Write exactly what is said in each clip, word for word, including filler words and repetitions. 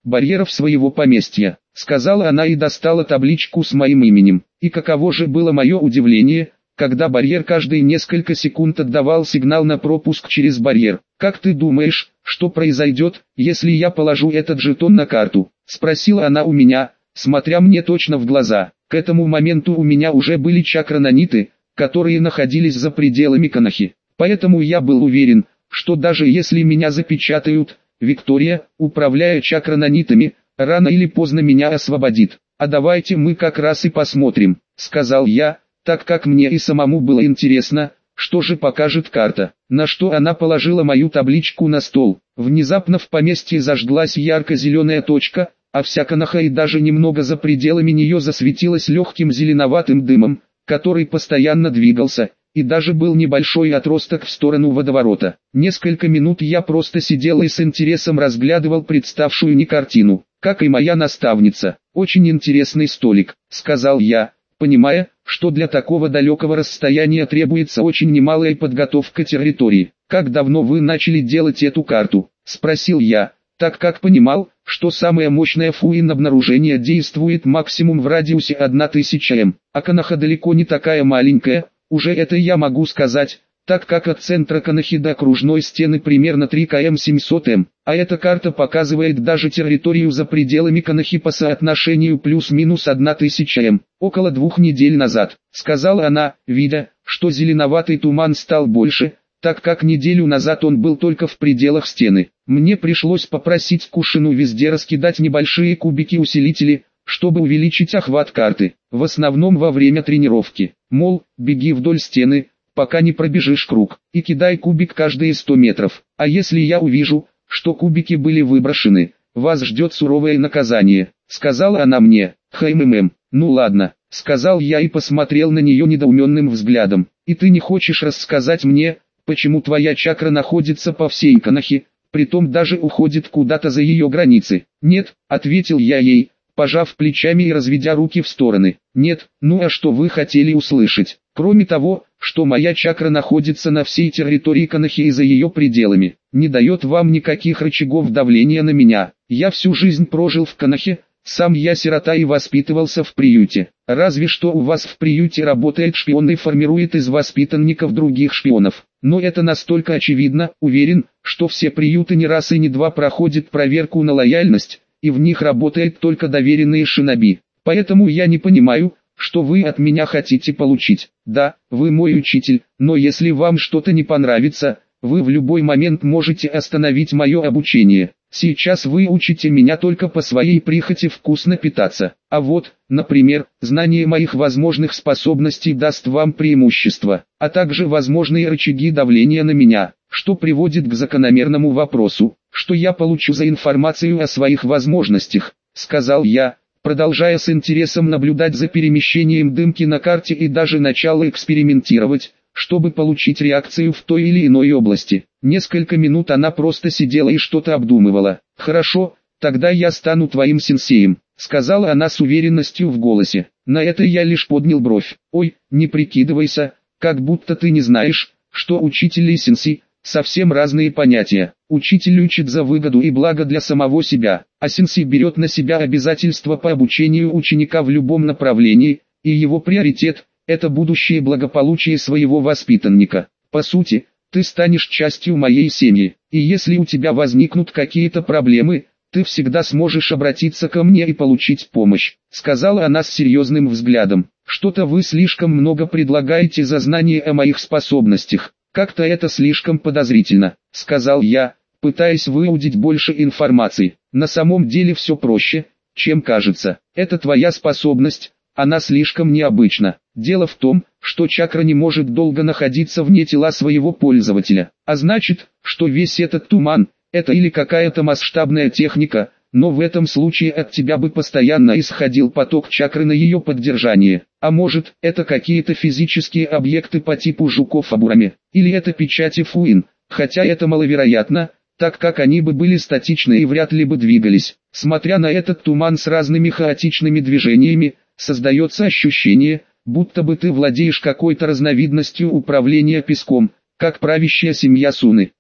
барьеров своего поместья», — сказала она и достала табличку с моим именем. И каково же было мое удивление, когда барьер каждые несколько секунд отдавал сигнал на пропуск через барьер. «Как ты думаешь, что произойдет, если я положу этот жетон на карту?» — спросила она у меня, смотря мне точно в глаза. К этому моменту у меня уже были чакрананиты, которые находились за пределами Конохи. Поэтому я был уверен, что даже если меня запечатают, Виктория, управляя чакрананитами, рано или поздно меня освободит. «А давайте мы как раз и посмотрим», — сказал я, так как мне и самому было интересно, что же покажет карта. На что она положила мою табличку на стол. Внезапно в поместье зажглась ярко-зеленая точка, а вся Коноха и даже немного за пределами нее засветилась легким зеленоватым дымом, который постоянно двигался, и даже был небольшой отросток в сторону водоворота. Несколько минут я просто сидел и с интересом разглядывал представшую не картину, как и моя наставница. «Очень интересный столик», — сказал я, понимая, что для такого далекого расстояния требуется очень немалая подготовка территории. «Как давно вы начали делать эту карту?» — спросил я, так как понимал, что самая мощная фуин обнаружения действует максимум в радиусе тысяча м, а Коноха далеко не такая маленькая, уже это я могу сказать, так как от центра Конохи до окружной стены примерно три километра семьсот м, а эта карта показывает даже территорию за пределами Конохи по соотношению плюс-минус тысяча м. «Около двух недель назад», — сказала она, видя, что зеленоватый туман стал больше, так как неделю назад он был только в пределах стены. Мне пришлось попросить Кушину везде раскидать небольшие кубики-усилители, чтобы увеличить охват карты, в основном во время тренировки. Мол, беги вдоль стены, пока не пробежишь круг, и кидай кубик каждые сто метров. А если я увижу, что кубики были выброшены, вас ждет суровое наказание, сказала она мне. «Хм-хм, ну ладно», — сказал я и посмотрел на нее недоуменным взглядом. «И ты не хочешь рассказать мне, почему твоя чакра находится по всей Конохе, притом даже уходит куда-то за ее границы?» «Нет», — ответил я ей, пожав плечами и разведя руки в стороны. «Нет, ну а что вы хотели услышать? Кроме того, что моя чакра находится на всей территории Конохи и за ее пределами, не дает вам никаких рычагов давления на меня. Я всю жизнь прожил в Конохе, сам я сирота и воспитывался в приюте. Разве что у вас в приюте работает шпион и формирует из воспитанников других шпионов. Но это настолько очевидно, уверен, что все приюты не раз и не два проходят проверку на лояльность, и в них работает только доверенные шиноби. Поэтому я не понимаю, что вы от меня хотите получить. Да, вы мой учитель, но если вам что-то не понравится, вы в любой момент можете остановить мое обучение. Сейчас вы учите меня только по своей прихоти вкусно питаться. А вот, например, знание моих возможных способностей даст вам преимущество, а также возможные рычаги давления на меня, что приводит к закономерному вопросу, что я получу за информацию о своих возможностях, сказал я, продолжая с интересом наблюдать за перемещением дымки на карте и даже начало экспериментировать, чтобы получить реакцию в той или иной области. Несколько минут она просто сидела и что-то обдумывала. «Хорошо, тогда я стану твоим сенсеем», — сказала она с уверенностью в голосе. На это я лишь поднял бровь. «Ой, не прикидывайся, как будто ты не знаешь, что учитель и сенсей — совсем разные понятия. Учитель учит за выгоду и благо для самого себя, а сенсей берет на себя обязательства по обучению ученика в любом направлении, и его приоритет — это будущее благополучие своего воспитанника. По сути, ты станешь частью моей семьи, и если у тебя возникнут какие-то проблемы, ты всегда сможешь обратиться ко мне и получить помощь», — сказала она с серьезным взглядом. «Что-то вы слишком много предлагаете за знание о моих способностях, как-то это слишком подозрительно», — сказал я, пытаясь выудить больше информации. «На самом деле все проще, чем кажется. Это твоя способность, она слишком необычна. Дело в том, что чакра не может долго находиться вне тела своего пользователя, а значит, что весь этот туман — это или какая-то масштабная техника, но в этом случае от тебя бы постоянно исходил поток чакры на ее поддержание. А может, это какие-то физические объекты по типу жуков Абурами, или это печати фуин, хотя это маловероятно, так как они бы были статичны и вряд ли бы двигались. Смотря на этот туман с разными хаотичными движениями, создается ощущение, будто бы ты владеешь какой-то разновидностью управления песком, как правящая семья Суны.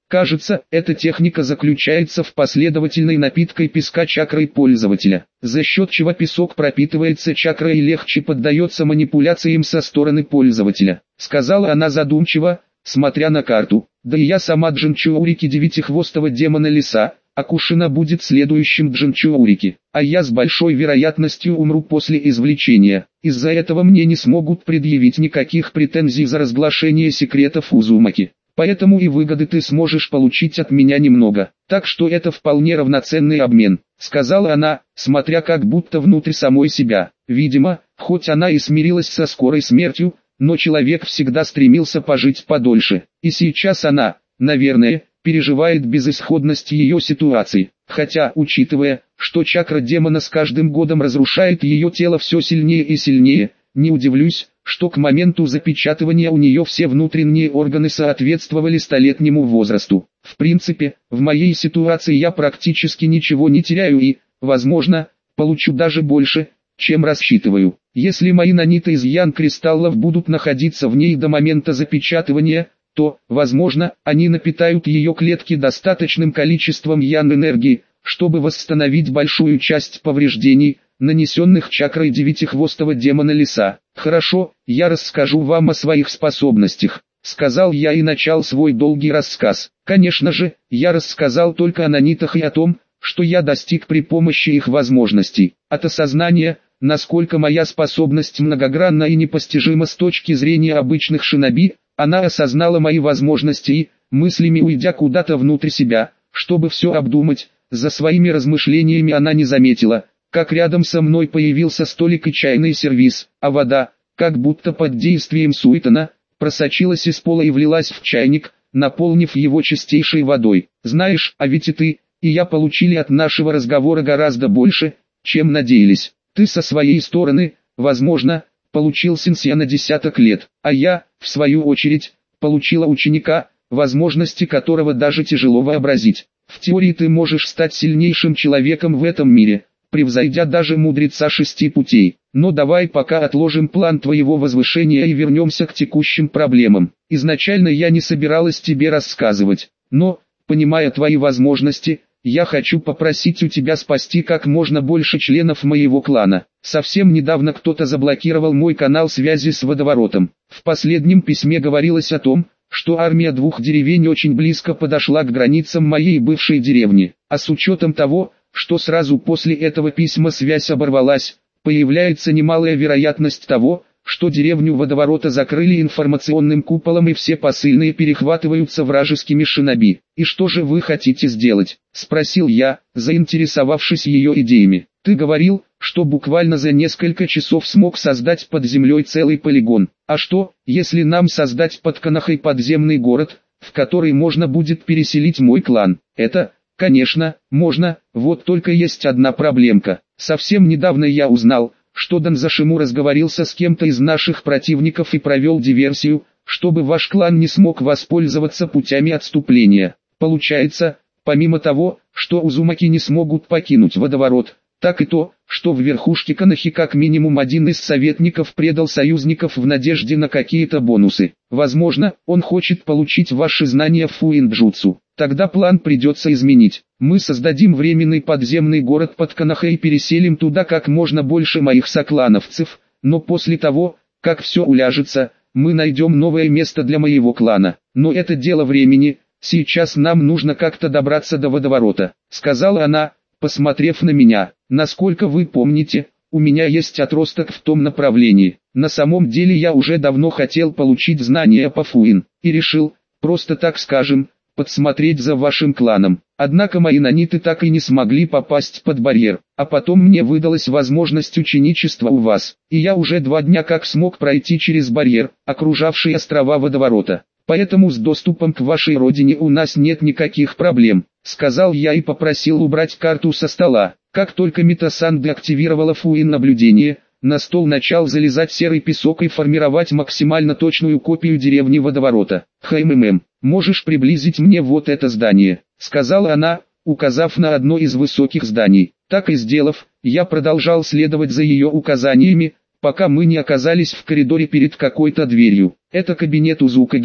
Кажется, эта техника заключается в последовательной напиткой песка чакрой пользователя, за счет чего песок пропитывается чакрой и легче поддается манипуляциям со стороны пользователя, сказала она задумчиво, смотря на карту. Да и я сама Джинчуурики девятихвостого демона леса, а Кушина будет следующим Джинчуурики, а я с большой вероятностью умру после извлечения. Из-за этого мне не смогут предъявить никаких претензий за разглашение секретов Узумаки. Поэтому и выгоды ты сможешь получить от меня немного, так что это вполне равноценный обмен, сказала она, смотря как будто внутрь самой себя. Видимо, хоть она и смирилась со скорой смертью, но человек всегда стремился пожить подольше, и сейчас она, наверное, переживает безысходность ее ситуации, хотя, учитывая, что чакра демона с каждым годом разрушает ее тело все сильнее и сильнее, не удивлюсь, что к моменту запечатывания у нее все внутренние органы соответствовали столетнему возрасту. В принципе, в моей ситуации я практически ничего не теряю и, возможно, получу даже больше, чем рассчитываю. Если мои наниты из ян-кристаллов будут находиться в ней до момента запечатывания, то, возможно, они напитают ее клетки достаточным количеством ян-энергии, чтобы восстановить большую часть повреждений, нанесенных чакрой девятихвостого демона леса. Хорошо, я расскажу вам о своих способностях, сказал я и начал свой долгий рассказ. Конечно же, я рассказал только о нанитах и о том, что я достиг при помощи их возможностей. От осознания, насколько моя способность многогранна и непостижима с точки зрения обычных шиноби, она осознала мои возможности и, мыслями уйдя куда-то внутрь себя, чтобы все обдумать, за своими размышлениями она не заметила, как рядом со мной появился столик и чайный сервиз, а вода, как будто под действием суетона, просочилась из пола и влилась в чайник, наполнив его чистейшей водой. Знаешь, а ведь и ты, и я получили от нашего разговора гораздо больше, чем надеялись. Ты со своей стороны, возможно, получил сенсея на десяток лет, а я, в свою очередь, получила ученика, возможности которого даже тяжело вообразить. В теории ты можешь стать сильнейшим человеком в этом мире, превзойдя даже мудреца шести путей. Но давай пока отложим план твоего возвышения и вернемся к текущим проблемам. Изначально я не собиралась тебе рассказывать, но, понимая твои возможности, я хочу попросить у тебя спасти как можно больше членов моего клана. Совсем недавно кто-то заблокировал мой канал связи с водоворотом. В последнем письме говорилось о том, что армия двух деревень очень близко подошла к границам моей бывшей деревни. А с учетом того, что сразу после этого письма связь оборвалась, появляется немалая вероятность того, что деревню водоворота закрыли информационным куполом и все посыльные перехватываются вражескими шиноби. «И что же вы хотите сделать?» – спросил я, заинтересовавшись ее идеями. «Ты говорил, что буквально за несколько часов смог создать под землей целый полигон. А что, если нам создать под Канахой подземный город, в который можно будет переселить мой клан?» «Это, конечно, можно, вот только есть одна проблемка. Совсем недавно я узнал, что Данзашиму разговорился с кем-то из наших противников и провел диверсию, чтобы ваш клан не смог воспользоваться путями отступления. Получается, помимо того, что Узумаки не смогут покинуть водоворот, так и то, что в верхушке Канахи как минимум один из советников предал союзников в надежде на какие-то бонусы. Возможно, он хочет получить ваши знания в фуинджутсу. Тогда план придется изменить. Мы создадим временный подземный город под Канахой и переселим туда как можно больше моих соклановцев, но после того, как все уляжется, мы найдем новое место для моего клана. Но это дело времени, сейчас нам нужно как-то добраться до водоворота», — сказала она, посмотрев на меня. «Насколько вы помните, у меня есть отросток в том направлении. На самом деле я уже давно хотел получить знания по фуин, и решил, просто так скажем, подсмотреть за вашим кланом. Однако мои наниты так и не смогли попасть под барьер, а потом мне выдалась возможность ученичества у вас, и я уже два дня как смог пройти через барьер, окружавший острова водоворота. Поэтому с доступом к вашей родине у нас нет никаких проблем», — сказал я и попросил убрать карту со стола. Как только Митасан деактивировала фуин наблюдение, на стол начал залезать серый песок и формировать максимально точную копию деревни водоворота. «Хмм, можешь приблизить мне вот это здание?» — сказала она, указав на одно из высоких зданий. Так и сделав, я продолжал следовать за ее указаниями, пока мы не оказались в коридоре перед какой-то дверью. «Это кабинет Узукаги», —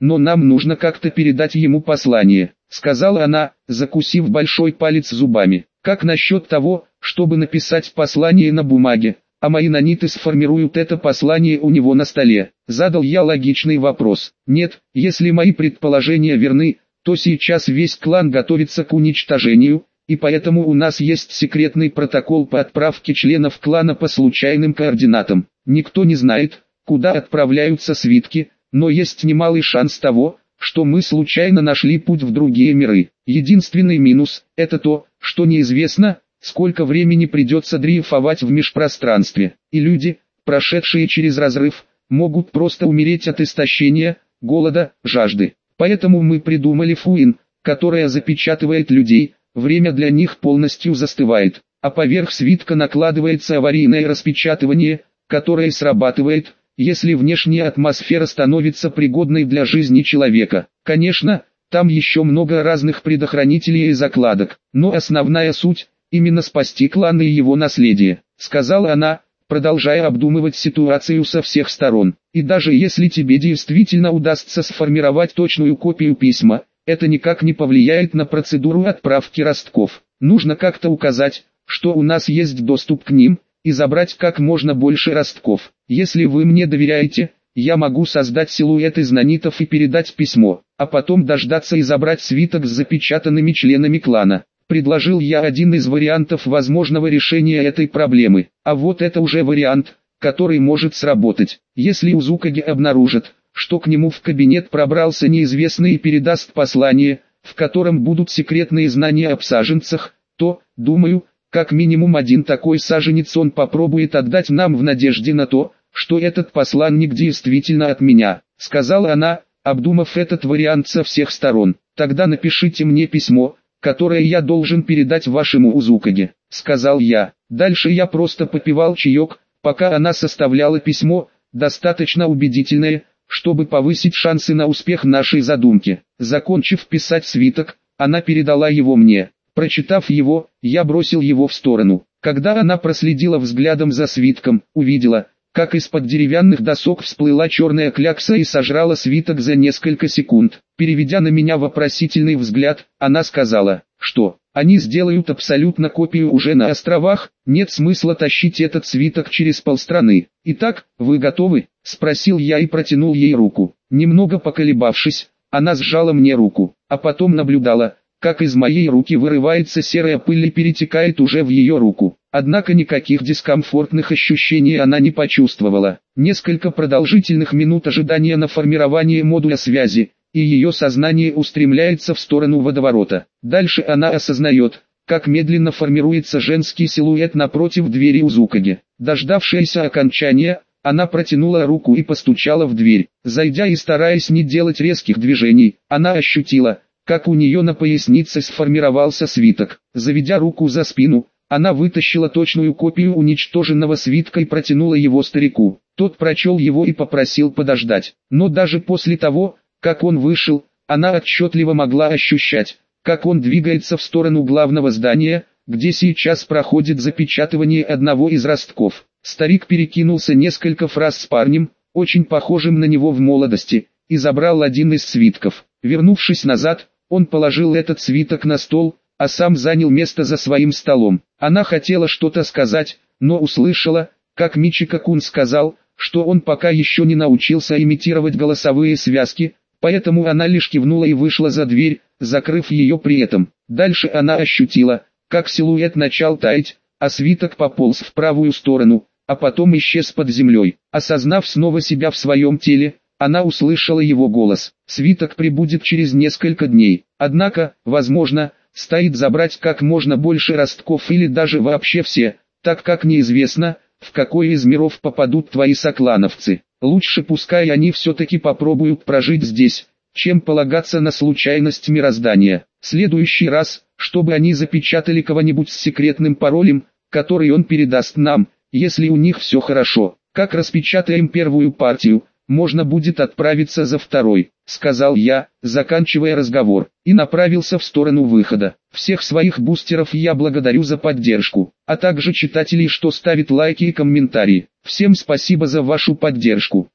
но нам нужно как-то передать ему послание», — сказала она, закусив большой палец зубами. «Как насчет того, чтобы написать послание на бумаге, а мои наниты сформируют это послание у него на столе?» Задал я логичный вопрос. «Нет, если мои предположения верны, то сейчас весь клан готовится к уничтожению, и поэтому у нас есть секретный протокол по отправке членов клана по случайным координатам. Никто не знает, куда отправляются свитки, но есть немалый шанс того, что мы случайно нашли путь в другие миры. Единственный минус – это то, что неизвестно, сколько времени придется дрейфовать в межпространстве, и люди, прошедшие через разрыв, могут просто умереть от истощения, голода, жажды. Поэтому мы придумали Фуин, которая запечатывает людей, время для них полностью застывает, а поверх свитка накладывается аварийное распечатывание, которое срабатывает, если внешняя атмосфера становится пригодной для жизни человека. Конечно, там еще много разных предохранителей и закладок, но основная суть – именно спасти клан и его наследие, сказала она, продолжая обдумывать ситуацию со всех сторон. И даже если тебе действительно удастся сформировать точную копию письма, это никак не повлияет на процедуру отправки ростков. Нужно как-то указать, что у нас есть доступ к ним, и забрать как можно больше ростков. Если вы мне доверяете, я могу создать силуэт из нанитов и передать письмо, а потом дождаться и забрать свиток с запечатанными членами клана. Предложил я один из вариантов возможного решения этой проблемы, а вот это уже вариант, который может сработать. Если Узукаги обнаружит, что к нему в кабинет пробрался неизвестный и передаст послание, в котором будут секретные знания об саженцах, то, думаю, как минимум один такой саженец он попробует отдать нам в надежде на то, что этот посланник действительно от меня, сказала она, обдумав этот вариант со всех сторон. Тогда напишите мне письмо, которое я должен передать вашему Узукаге, сказал я. Дальше я просто попивал чаек, пока она составляла письмо, достаточно убедительное, чтобы повысить шансы на успех нашей задумки. Закончив писать свиток, она передала его мне. Прочитав его, я бросил его в сторону. Когда она проследила взглядом за свитком, увидела, как из-под деревянных досок всплыла черная клякса и сожрала свиток за несколько секунд. Переведя на меня вопросительный взгляд, она сказала, что они сделают абсолютно копию уже на островах, нет смысла тащить этот свиток через полстраны. «Итак, вы готовы?» – спросил я и протянул ей руку. Немного поколебавшись, она сжала мне руку, а потом наблюдала, как из моей руки вырывается серая пыль и перетекает уже в ее руку. Однако никаких дискомфортных ощущений она не почувствовала. Несколько продолжительных минут ожидания на формирование модуля связи, и ее сознание устремляется в сторону водоворота. Дальше она осознает, как медленно формируется женский силуэт напротив двери Узукаги. Дождавшаяся окончания, она протянула руку и постучала в дверь. Зайдя и стараясь не делать резких движений, она ощутила, как у нее на пояснице сформировался свиток. Заведя руку за спину, она вытащила точную копию уничтоженного свитка и протянула его старику. Тот прочел его и попросил подождать. Но даже после того, как он вышел, она отчетливо могла ощущать, как он двигается в сторону главного здания, где сейчас проходит запечатывание одного из ростков. Старик перекинулся несколько фраз с парнем, очень похожим на него в молодости, и забрал один из свитков. Вернувшись назад, он положил этот свиток на стол, а сам занял место за своим столом. Она хотела что-то сказать, но услышала, как Мичико-кун сказал, что он пока еще не научился имитировать голосовые связки, поэтому она лишь кивнула и вышла за дверь, закрыв ее при этом. Дальше она ощутила, как силуэт начал таять, а свиток пополз в правую сторону, а потом исчез под землей. Осознав снова себя в своем теле, она услышала его голос. Свиток прибудет через несколько дней. Однако, возможно, стоит забрать как можно больше ростков или даже вообще все, так как неизвестно, в какой из миров попадут твои соклановцы. Лучше пускай они все-таки попробуют прожить здесь, чем полагаться на случайность мироздания. В следующий раз, чтобы они запечатали кого-нибудь с секретным паролем, который он передаст нам, если у них все хорошо. Как распечатаем первую партию, можно будет отправиться за второй, сказал я, заканчивая разговор, и направился в сторону выхода. Всех своих бустеров я благодарю за поддержку, а также читателей, что ставят лайки и комментарии. Всем спасибо за вашу поддержку.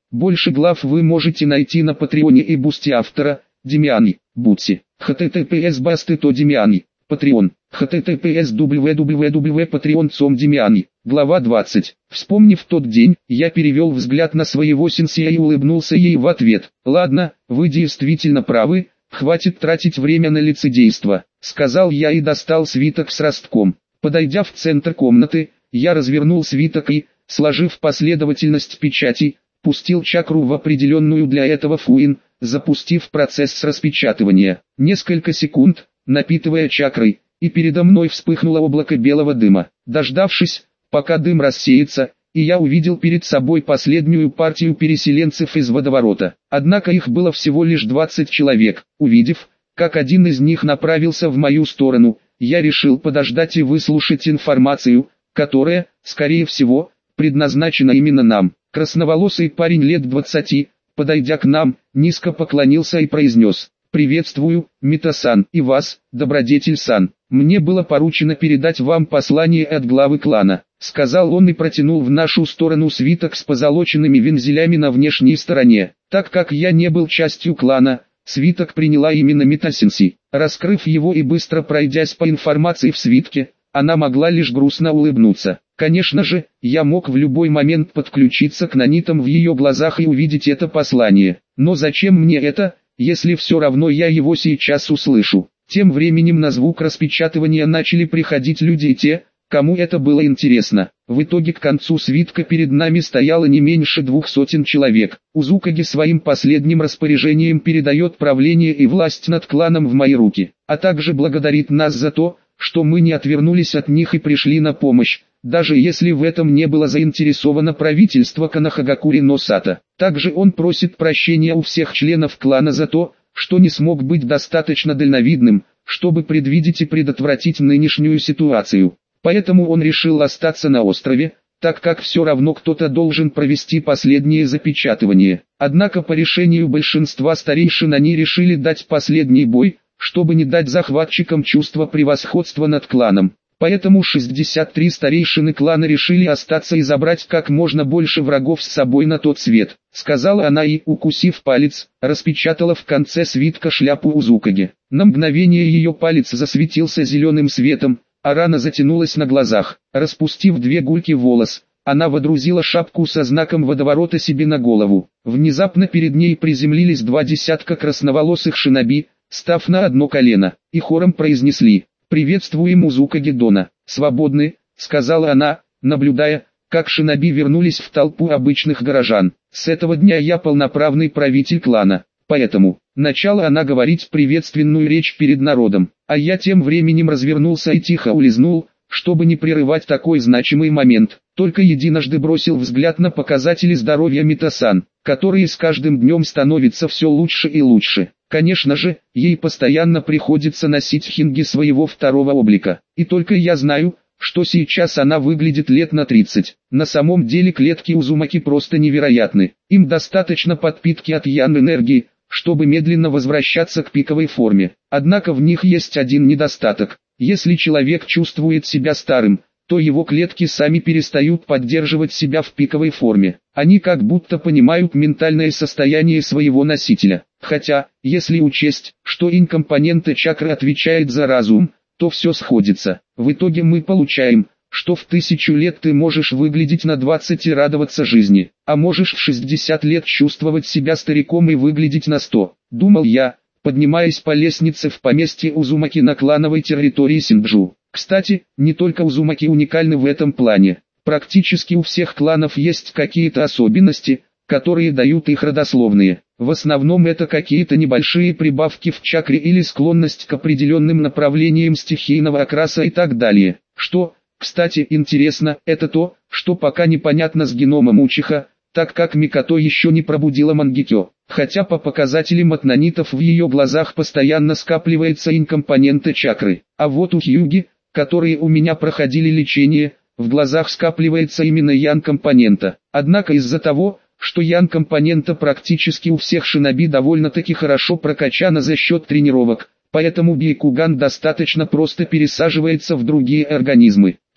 Больше глав вы можете найти на Патреоне и Бусти автора, Демиани, Бутси, https басты.то Демиани, Patreon, https www.patreon точка com Демиани, глава двадцать. Вспомнив тот день, я перевел взгляд на своего сенсея и улыбнулся ей в ответ. Ладно, вы действительно правы, хватит тратить время на лицедейство, сказал я и достал свиток с ростком. Подойдя в центр комнаты, я развернул свиток и, сложив последовательность печатей, пустил чакру в определенную для этого фуин, запустив процесс распечатывания. Несколько секунд, напитывая чакрой, и передо мной вспыхнуло облако белого дыма. Дождавшись, пока дым рассеется, и я увидел перед собой последнюю партию переселенцев из водоворота. Однако их было всего лишь двадцать человек. Увидев, как один из них направился в мою сторону, я решил подождать и выслушать информацию, которая, скорее всего, предназначена именно нам. Красноволосый парень лет двадцати, подойдя к нам, низко поклонился и произнес: «Приветствую, Мита-сан, и вас, Добродетель-сан. Мне было поручено передать вам послание от главы клана», — сказал он и протянул в нашу сторону свиток с позолоченными вензелями на внешней стороне. Так как я не был частью клана, свиток приняла именно Мита-сенси. Раскрыв его и быстро пройдясь по информации в свитке, она могла лишь грустно улыбнуться. Конечно же, я мог в любой момент подключиться к нанитам в ее глазах и увидеть это послание. Но зачем мне это, если все равно я его сейчас услышу? Тем временем на звук распечатывания начали приходить люди и те, кому это было интересно. В итоге к концу свитка перед нами стояло не меньше двух сотен человек. Узукаги своим последним распоряжением передает правление и власть над кланом в мои руки, а также благодарит нас за то, что мы не отвернулись от них и пришли на помощь, даже если в этом не было заинтересовано правительство Канахагакури но Сато. Также он просит прощения у всех членов клана за то, что не смог быть достаточно дальновидным, чтобы предвидеть и предотвратить нынешнюю ситуацию. Поэтому он решил остаться на острове, так как все равно кто-то должен провести последнее запечатывание. Однако по решению большинства старейшин они решили дать последний бой, чтобы не дать захватчикам чувство превосходства над кланом. Поэтому шестьдесят три старейшины клана решили остаться и забрать как можно больше врагов с собой на тот свет, сказала она и, укусив палец, распечатала в конце свитка шляпу Узукаги. На мгновение ее палец засветился зеленым светом, а рана затянулась на глазах. Распустив две гульки волос, она водрузила шапку со знаком водоворота себе на голову. Внезапно перед ней приземлились два десятка красноволосых шиноби, став на одно колено, и хором произнесли: «Приветствуем Узукаги Дона». «Свободны», — сказала она, наблюдая, как шиноби вернулись в толпу обычных горожан. «С этого дня я полноправный правитель клана, поэтому...» Начала она говорить приветственную речь перед народом, а я тем временем развернулся и тихо улизнул, чтобы не прерывать такой значимый момент. Только единожды бросил взгляд на показатели здоровья Мита-сан, которые с каждым днем становятся все лучше и лучше. Конечно же, ей постоянно приходится носить хинги своего второго облика. И только я знаю, что сейчас она выглядит лет на тридцать. На самом деле клетки Узумаки просто невероятны. Им достаточно подпитки от ян-энергии, чтобы медленно возвращаться к пиковой форме. Однако в них есть один недостаток. Если человек чувствует себя старым, то его клетки сами перестают поддерживать себя в пиковой форме. Они как будто понимают ментальное состояние своего носителя. Хотя, если учесть, что инь-компонента чакры отвечает за разум, то все сходится. В итоге мы получаем, что в тысячу лет ты можешь выглядеть на двадцать и радоваться жизни, а можешь в шестьдесят лет чувствовать себя стариком и выглядеть на сто. Думал я, поднимаясь по лестнице в поместье Узумаки на клановой территории Синджу. Кстати, не только Узумаки уникальны в этом плане. Практически у всех кланов есть какие-то особенности, которые дают их родословные. В основном это какие-то небольшие прибавки в чакре или склонность к определенным направлениям стихийного окраса и так далее. Что, кстати, интересно, это то, что пока непонятно с геномом Учиха, так как Микото еще не пробудила Мангекё. Хотя по показателям от нанитов в ее глазах постоянно скапливается инь-компонента чакры. А вот у Хьюги, которые у меня проходили лечение, в глазах скапливается именно ян-компонента. Однако из-за того, что ян-компонента практически у всех шиноби довольно-таки хорошо прокачана за счет тренировок, поэтому Бейкуган достаточно просто пересаживается в другие организмы.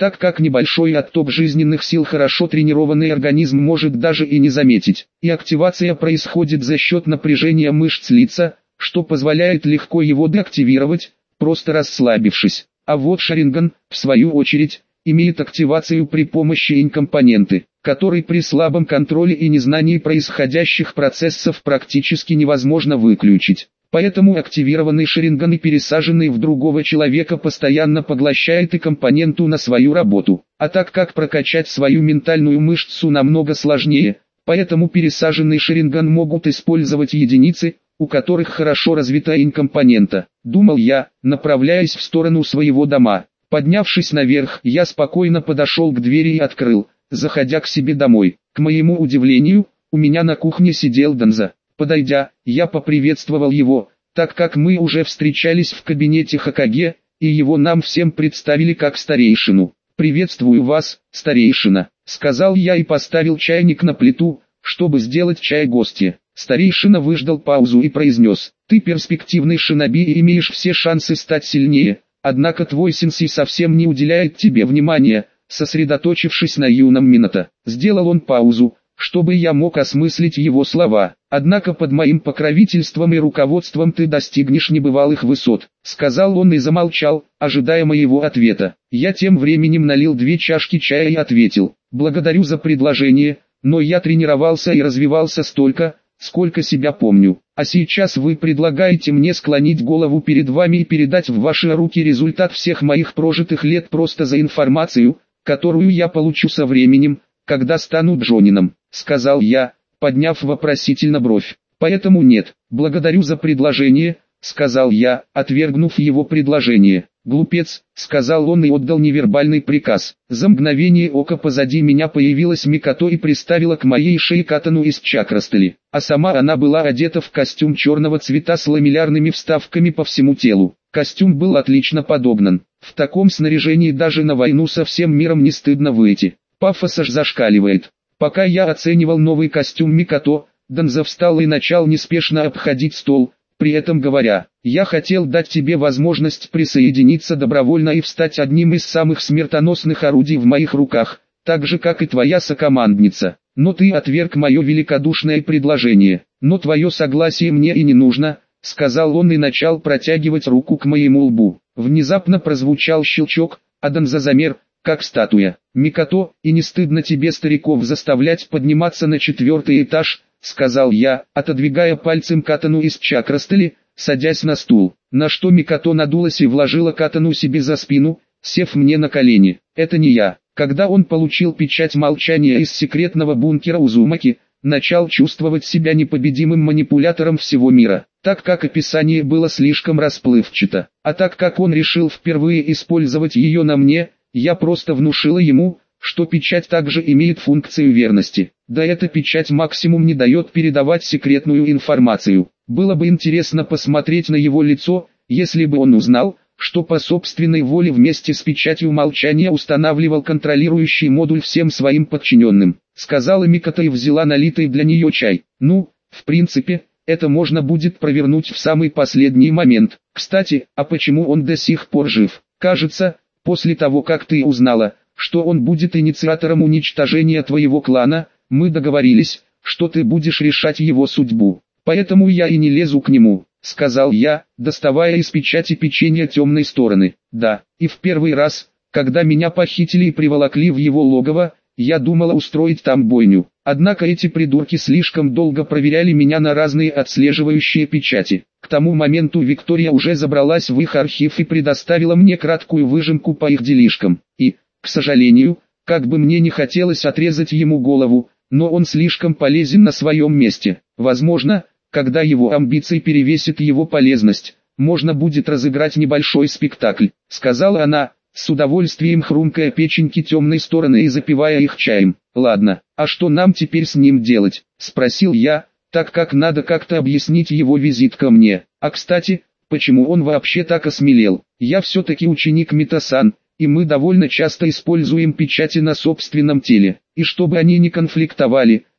так как небольшой отток жизненных сил хорошо тренированный организм может даже и не заметить. И активация происходит за счет напряжения мышц лица, что позволяет легко его деактивировать, просто расслабившись. А вот Sharingan, в свою очередь, имеет активацию при помощи инь-компоненты, который при слабом контроле и незнании происходящих процессов практически невозможно выключить. Поэтому активированный Sharingan и пересаженный в другого человека постоянно поглощает и компоненту на свою работу. А так как прокачать свою ментальную мышцу намного сложнее, поэтому пересаженный Sharingan могут использовать единицы, у которых хорошо развита инь-компонента. Думал я, направляясь в сторону своего дома. Поднявшись наверх, я спокойно подошел к двери и открыл, заходя к себе домой. К моему удивлению, у меня на кухне сидел Данза. Подойдя, я поприветствовал его, так как мы уже встречались в кабинете Хокаге, и его нам всем представили как старейшину. «Приветствую вас, старейшина», — сказал я и поставил чайник на плиту, чтобы сделать чай гостье. Старейшина выждал паузу и произнес: «Ты перспективный шиноби и имеешь все шансы стать сильнее, однако твой сенсей совсем не уделяет тебе внимания», сосредоточившись на юном Минато. Сделал он паузу, чтобы я мог осмыслить его слова. «Однако под моим покровительством и руководством ты достигнешь небывалых высот», сказал он и замолчал, ожидая моего ответа. Я тем временем налил две чашки чая и ответил: «Благодарю за предложение, но я тренировался и развивался столько, сколько себя помню. А сейчас вы предлагаете мне склонить голову перед вами и передать в ваши руки результат всех моих прожитых лет просто за информацию, которую я получу со временем, когда стану Джонином», сказал я, подняв вопросительно бровь. «Поэтому нет, благодарю за предложение», сказал я, отвергнув его предложение. «Глупец», сказал он и отдал невербальный приказ. За мгновение ока позади меня появилась Микото и приставила к моей шее катану из чакрастали, а сама она была одета в костюм черного цвета с ламеллярными вставками по всему телу. Костюм был отлично подогнан. В таком снаряжении даже на войну со всем миром не стыдно выйти. Пафос аж зашкаливает. Пока я оценивал новый костюм Микото, Данза встал и начал неспешно обходить стол, при этом говоря: «Я хотел дать тебе возможность присоединиться добровольно и встать одним из самых смертоносных орудий в моих руках, так же как и твоя сокомандница. Но ты отверг мое великодушное предложение. Но твое согласие мне и не нужно», сказал он и начал протягивать руку к моему лбу. Внезапно прозвучал щелчок, а Данза замер, как статуя. «Микото, и не стыдно тебе стариков заставлять подниматься на четвертый этаж», сказал я, отодвигая пальцем катану из чакрастали, садясь на стул. На что Микото надулась и вложила катану себе за спину, сев мне на колени. «Это не я». Когда он получил печать молчания из секретного бункера Узумаки, начал чувствовать себя непобедимым манипулятором всего мира, так как описание было слишком расплывчато. А так как он решил впервые использовать ее на мне, я просто внушила ему, что печать также имеет функцию верности. Да эта печать максимум не дает передавать секретную информацию. Было бы интересно посмотреть на его лицо, если бы он узнал, что по собственной воле вместе с печатью молчания устанавливал контролирующий модуль всем своим подчиненным, сказала Микото и взяла налитый для нее чай. «Ну, в принципе, это можно будет провернуть в самый последний момент. Кстати, а почему он до сих пор жив? Кажется, после того как ты узнала, что он будет инициатором уничтожения твоего клана, мы договорились, что ты будешь решать его судьбу. Поэтому я и не лезу к нему», сказал я, доставая из печати печенье темной стороны. «Да, и в первый раз, когда меня похитили и приволокли в его логово, я думала устроить там бойню. Однако эти придурки слишком долго проверяли меня на разные отслеживающие печати. К тому моменту Виктория уже забралась в их архив и предоставила мне краткую выжимку по их делишкам. И, к сожалению, как бы мне не хотелось отрезать ему голову, но он слишком полезен на своем месте. Возможно, когда его амбиции перевесит его полезность, можно будет разыграть небольшой спектакль», сказала она, с удовольствием хрумкая печеньки темной стороны и запивая их чаем. «Ладно, а что нам теперь с ним делать?» спросил я, так как надо как-то объяснить его визит ко мне. «А кстати, почему он вообще так осмелел? Я все-таки ученик Мито-сан, и мы довольно часто используем печати на собственном теле, и чтобы они не конфликтовали,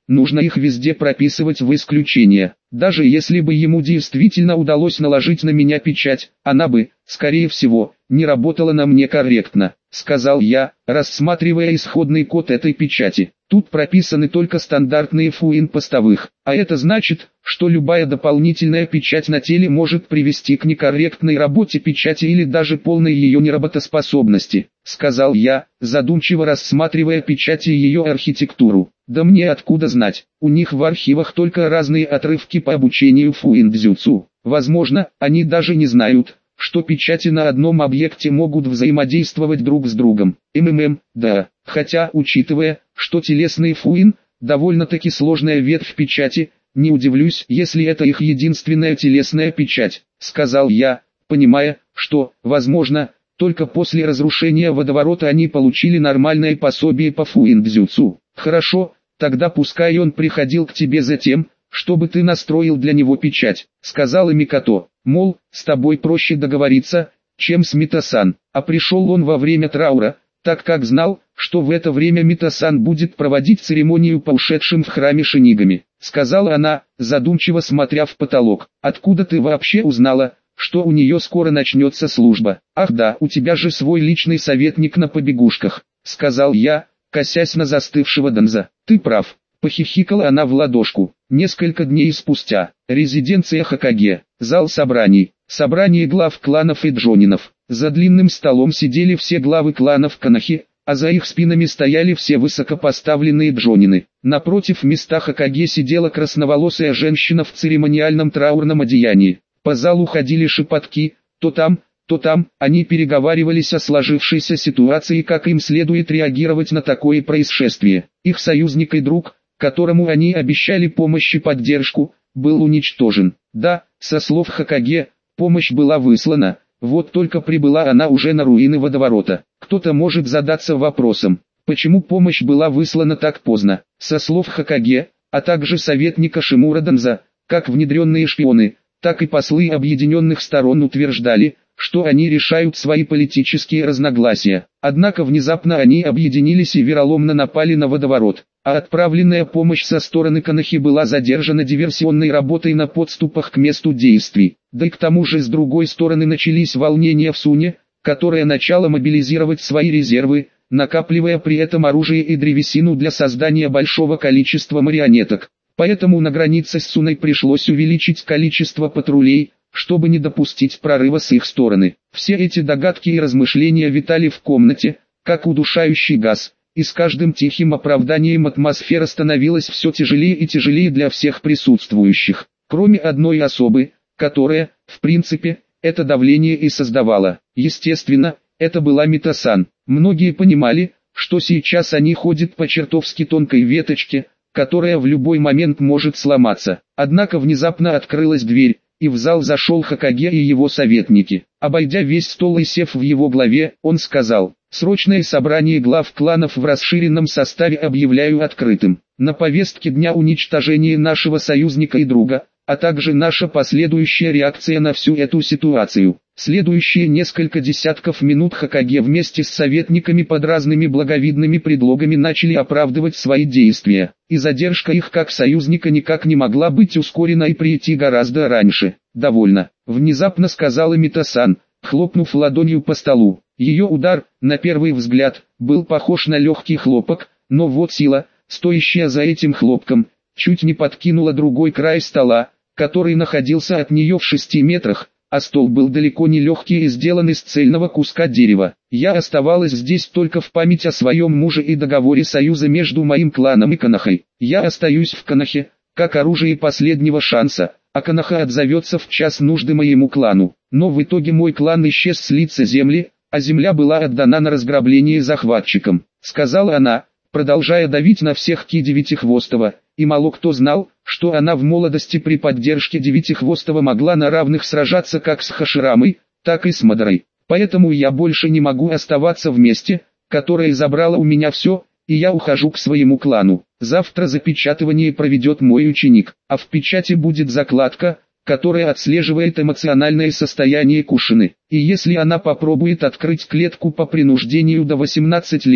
нужно их везде прописывать в исключение. Даже если бы ему действительно удалось наложить на меня печать, она бы, скорее всего, не работала на мне корректно, сказал я, рассматривая исходный код этой печати. Тут прописаны только стандартные ФУИН постовых, а это значит, что любая дополнительная печать на теле может привести к некорректной работе печати или даже полной ее неработоспособности, сказал я, задумчиво рассматривая печати и ее архитектуру. Да мне откуда знать, у них в архивах только разные отрывки по обучению фуин-дзюцу. Возможно, они даже не знают, что печати на одном объекте могут взаимодействовать друг с другом. МММ, да, хотя, учитывая, что телесный фуин – довольно-таки сложная ветвь печати, не удивлюсь, если это их единственная телесная печать, сказал я, понимая, что, возможно, только после разрушения водоворота они получили нормальное пособие по фуин-дзюцу. Хорошо, тогда пускай он приходил к тебе за тем, чтобы ты настроил для него печать, сказала Микото, мол, с тобой проще договориться, чем с Мито-сан, а пришел он во время траура, так как знал, что в это время Мито-сан будет проводить церемонию по ушедшим в храме шинигами, сказала она, задумчиво смотря в потолок. Откуда ты вообще узнала, что у нее скоро начнется служба? Ах да, у тебя же свой личный советник на побегушках, сказал я, косясь на застывшего Данза. Ты прав, похихикала она в ладошку. Несколько дней спустя, резиденция Хокаге, зал собраний, собрание глав кланов и джонинов. За длинным столом сидели все главы кланов Канахи, а за их спинами стояли все высокопоставленные джонины. Напротив места Хокаге сидела красноволосая женщина в церемониальном траурном одеянии. По залу ходили шепотки, то там, то там, они переговаривались о сложившейся ситуации и как им следует реагировать на такое происшествие. Их союзник и друг, которому они обещали помощь и поддержку, был уничтожен. Да, со слов Хокаге, помощь была выслана, вот только прибыла она уже на руины водоворота. Кто-то может задаться вопросом, почему помощь была выслана так поздно. Со слов Хокаге, а также советника Шимура Данза, как внедренные шпионы, так и послы объединенных сторон утверждали, что они решают свои политические разногласия. Однако внезапно они объединились и вероломно напали на водоворот, а отправленная помощь со стороны Канахи была задержана диверсионной работой на подступах к месту действий. Да и к тому же с другой стороны начались волнения в Суне, которая начала мобилизировать свои резервы, накапливая при этом оружие и древесину для создания большого количества марионеток. Поэтому на границе с Суной пришлось увеличить количество патрулей, чтобы не допустить прорыва с их стороны. Все эти догадки и размышления витали в комнате, как удушающий газ, и с каждым тихим оправданием атмосфера становилась все тяжелее и тяжелее для всех присутствующих, кроме одной особы, которая, в принципе, это давление и создавала. Естественно, это была Мито-сан. Многие понимали, что сейчас они ходят по чертовски тонкой веточке, которая в любой момент может сломаться. Однако внезапно открылась дверь, и в зал зашел Хокаге и его советники. Обойдя весь стол и сев в его главе, он сказал: «Срочное собрание глав кланов в расширенном составе объявляю открытым. На повестке дня уничтожение нашего союзника и друга, а также наша последующая реакция на всю эту ситуацию». Следующие несколько десятков минут Хокаге вместе с советниками под разными благовидными предлогами начали оправдывать свои действия, и задержка их как союзника никак не могла быть ускорена и прийти гораздо раньше. «Довольно», — внезапно сказала Мито-сан, хлопнув ладонью по столу. Ее удар, на первый взгляд, был похож на легкий хлопок, но вот сила, стоящая за этим хлопком, чуть не подкинула другой край стола, который находился от нее в шести метрах, а стол был далеко не легкий и сделан из цельного куска дерева. Я оставалась здесь только в память о своем муже и договоре союза между моим кланом и Канахой. Я остаюсь в Канахе, как оружие последнего шанса, а Канаха отзовется в час нужды моему клану. Но в итоге мой клан исчез с лица земли, а земля была отдана на разграбление захватчикам, сказала она, продолжая давить на всех Ки Девятихвостого, и мало кто знал, что она в молодости при поддержке Девятихвостого могла на равных сражаться как с Хаширамой, так и с Мадарой. Поэтому я больше не могу оставаться в месте, которое забрало у меня все, и я ухожу к своему клану. Завтра запечатывание проведет мой ученик, а в печати будет закладка, которая отслеживает эмоциональное состояние Кушины. И если она попробует открыть клетку по принуждению до восемнадцати лет,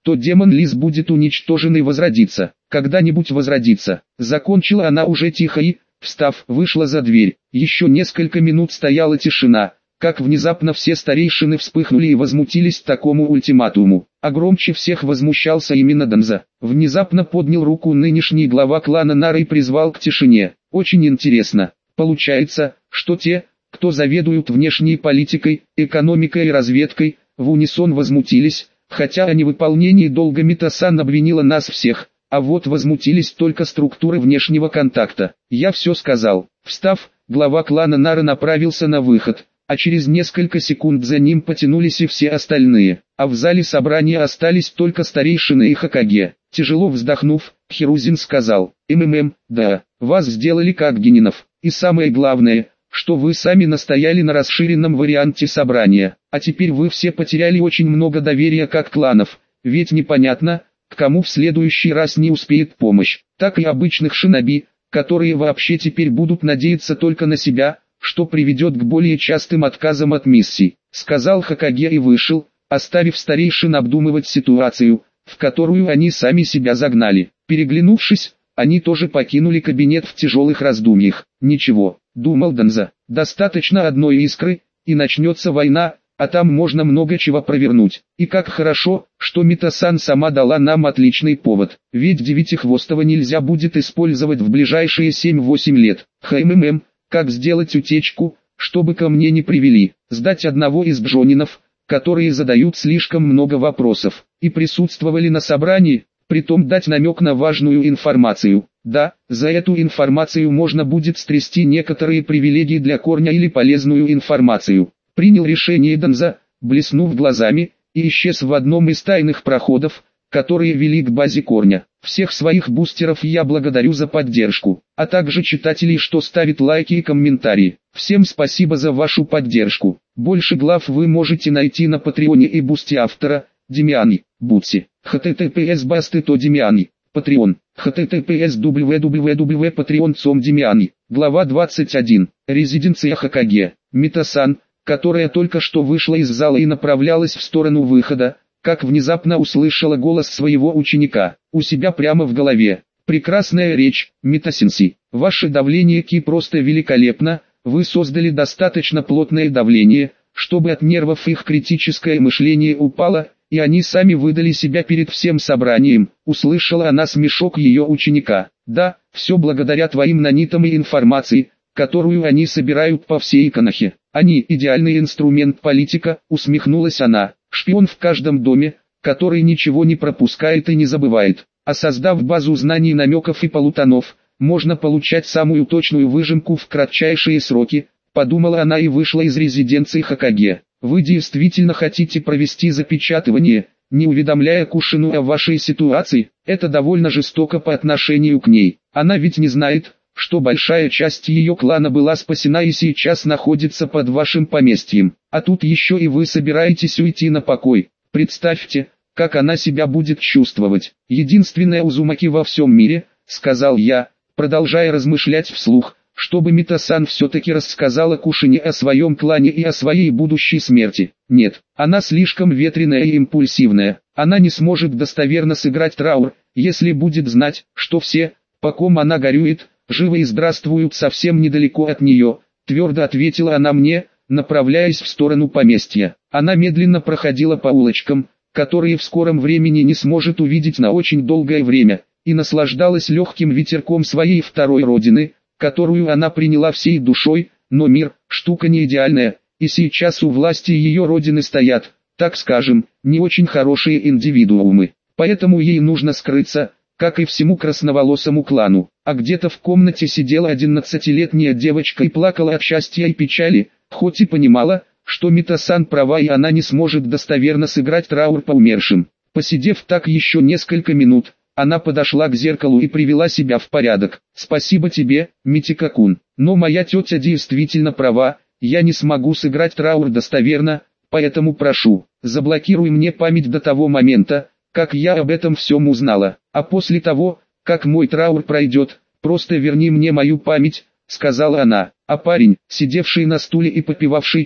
то демон Лис будет уничтожен и возродится. Когда-нибудь возродится. Закончила она уже тихо и, встав, вышла за дверь. Еще несколько минут стояла тишина, как внезапно все старейшины вспыхнули и возмутились такому ультиматуму. А громче всех возмущался именно Данза. Внезапно поднял руку нынешний глава клана Нара и призвал к тишине. Очень интересно. Получается, что те, кто заведуют внешней политикой, экономикой и разведкой, в унисон возмутились, хотя о невыполнении долга Мито-сан обвинила нас всех, а вот возмутились только структуры внешнего контакта. Я все сказал. Встав, глава клана Нара направился на выход, а через несколько секунд за ним потянулись и все остальные, а в зале собрания остались только старейшины и Хокаге. Тяжело вздохнув, Хирузин сказал: «МММ, да, вас сделали как генинов, и самое главное, что вы сами настояли на расширенном варианте собрания, а теперь вы все потеряли очень много доверия как кланов, ведь непонятно, к кому в следующий раз не успеет помощь, так и обычных шиноби, которые вообще теперь будут надеяться только на себя, что приведет к более частым отказам от миссий», — сказал Хокаге и вышел, оставив старейшин обдумывать ситуацию, в которую они сами себя загнали. Переглянувшись, они тоже покинули кабинет в тяжелых раздумьях. «Ничего», — думал Данза, — «достаточно одной искры, и начнется война, а там можно много чего провернуть. И как хорошо, что Мито-сан сама дала нам отличный повод, ведь Девятихвостого нельзя будет использовать в ближайшие семь-восемь лет. ХММ, как сделать утечку, чтобы ко мне не привели, сдать одного из джонинов, которые задают слишком много вопросов, и присутствовали на собрании, притом дать намек на важную информацию. Да, за эту информацию можно будет стрясти некоторые привилегии для корня или полезную информацию». Принял решение Данза, блеснув глазами, и исчез в одном из тайных проходов, которые вели к базе корня. Всех своих бустеров я благодарю за поддержку, а также читателей, что ставят лайки и комментарии. Всем спасибо за вашу поддержку. Больше глав вы можете найти на Патреоне и бусте автора, Демиани, Бутси. https басты то Демиани, Patreon, https www.patreon точка com Демиани. Глава двадцать один. Резиденция Хокаге. Мито-сан, которая только что вышла из зала и направлялась в сторону выхода, как внезапно услышала голос своего ученика, у себя прямо в голове. «Прекрасная речь, Мито-сенсей. Ваше давление Ки просто великолепно, вы создали достаточно плотное давление, чтобы от нервов их критическое мышление упало, и они сами выдали себя перед всем собранием», — услышала она смешок ее ученика. «Да, все благодаря твоим нанитам и информации, которую они собирают по всей Конохе. Они идеальный инструмент политика», — усмехнулась она. «Шпион в каждом доме, который ничего не пропускает и не забывает. А создав базу знаний, намеков и полутонов, можно получать самую точную выжимку в кратчайшие сроки», — подумала она и вышла из резиденции Хокаге. «Вы действительно хотите провести запечатывание, не уведомляя Кушину о вашей ситуации? Это довольно жестоко по отношению к ней. Она ведь не знает, что большая часть ее клана была спасена и сейчас находится под вашим поместьем. А тут еще и вы собираетесь уйти на покой. Представьте, как она себя будет чувствовать. Единственная Узумаки во всем мире», — сказал я, продолжая размышлять вслух, чтобы Мито-сан все-таки рассказала Кушине о своем клане и о своей будущей смерти. Нет, она слишком ветреная и импульсивная. Она не сможет достоверно сыграть траур, если будет знать, что все, по ком она горюет, живы и здравствуют совсем недалеко от нее, твердо ответила она мне, направляясь в сторону поместья. Она медленно проходила по улочкам, которые в скором времени не сможет увидеть на очень долгое время, и наслаждалась легким ветерком своей второй родины, которую она приняла всей душой, но мир – штука не идеальная, и сейчас у власти ее родины стоят, так скажем, не очень хорошие индивидуумы, поэтому ей нужно скрыться, как и всему красноволосому клану. А где-то в комнате сидела одиннадцатилетняя девочка и плакала от счастья и печали, хоть и понимала, что Мито-сан права и она не сможет достоверно сыграть траур по умершим. Посидев так еще несколько минут, она подошла к зеркалу и привела себя в порядок. «Спасибо тебе, Митика-кун, но моя тетя действительно права, я не смогу сыграть траур достоверно, поэтому прошу, заблокируй мне память до того момента, как я об этом всем узнала, а после того, как мой траур пройдет, просто верни мне мою память», — сказала она. А парень, сидевший на стуле и попивавший чай,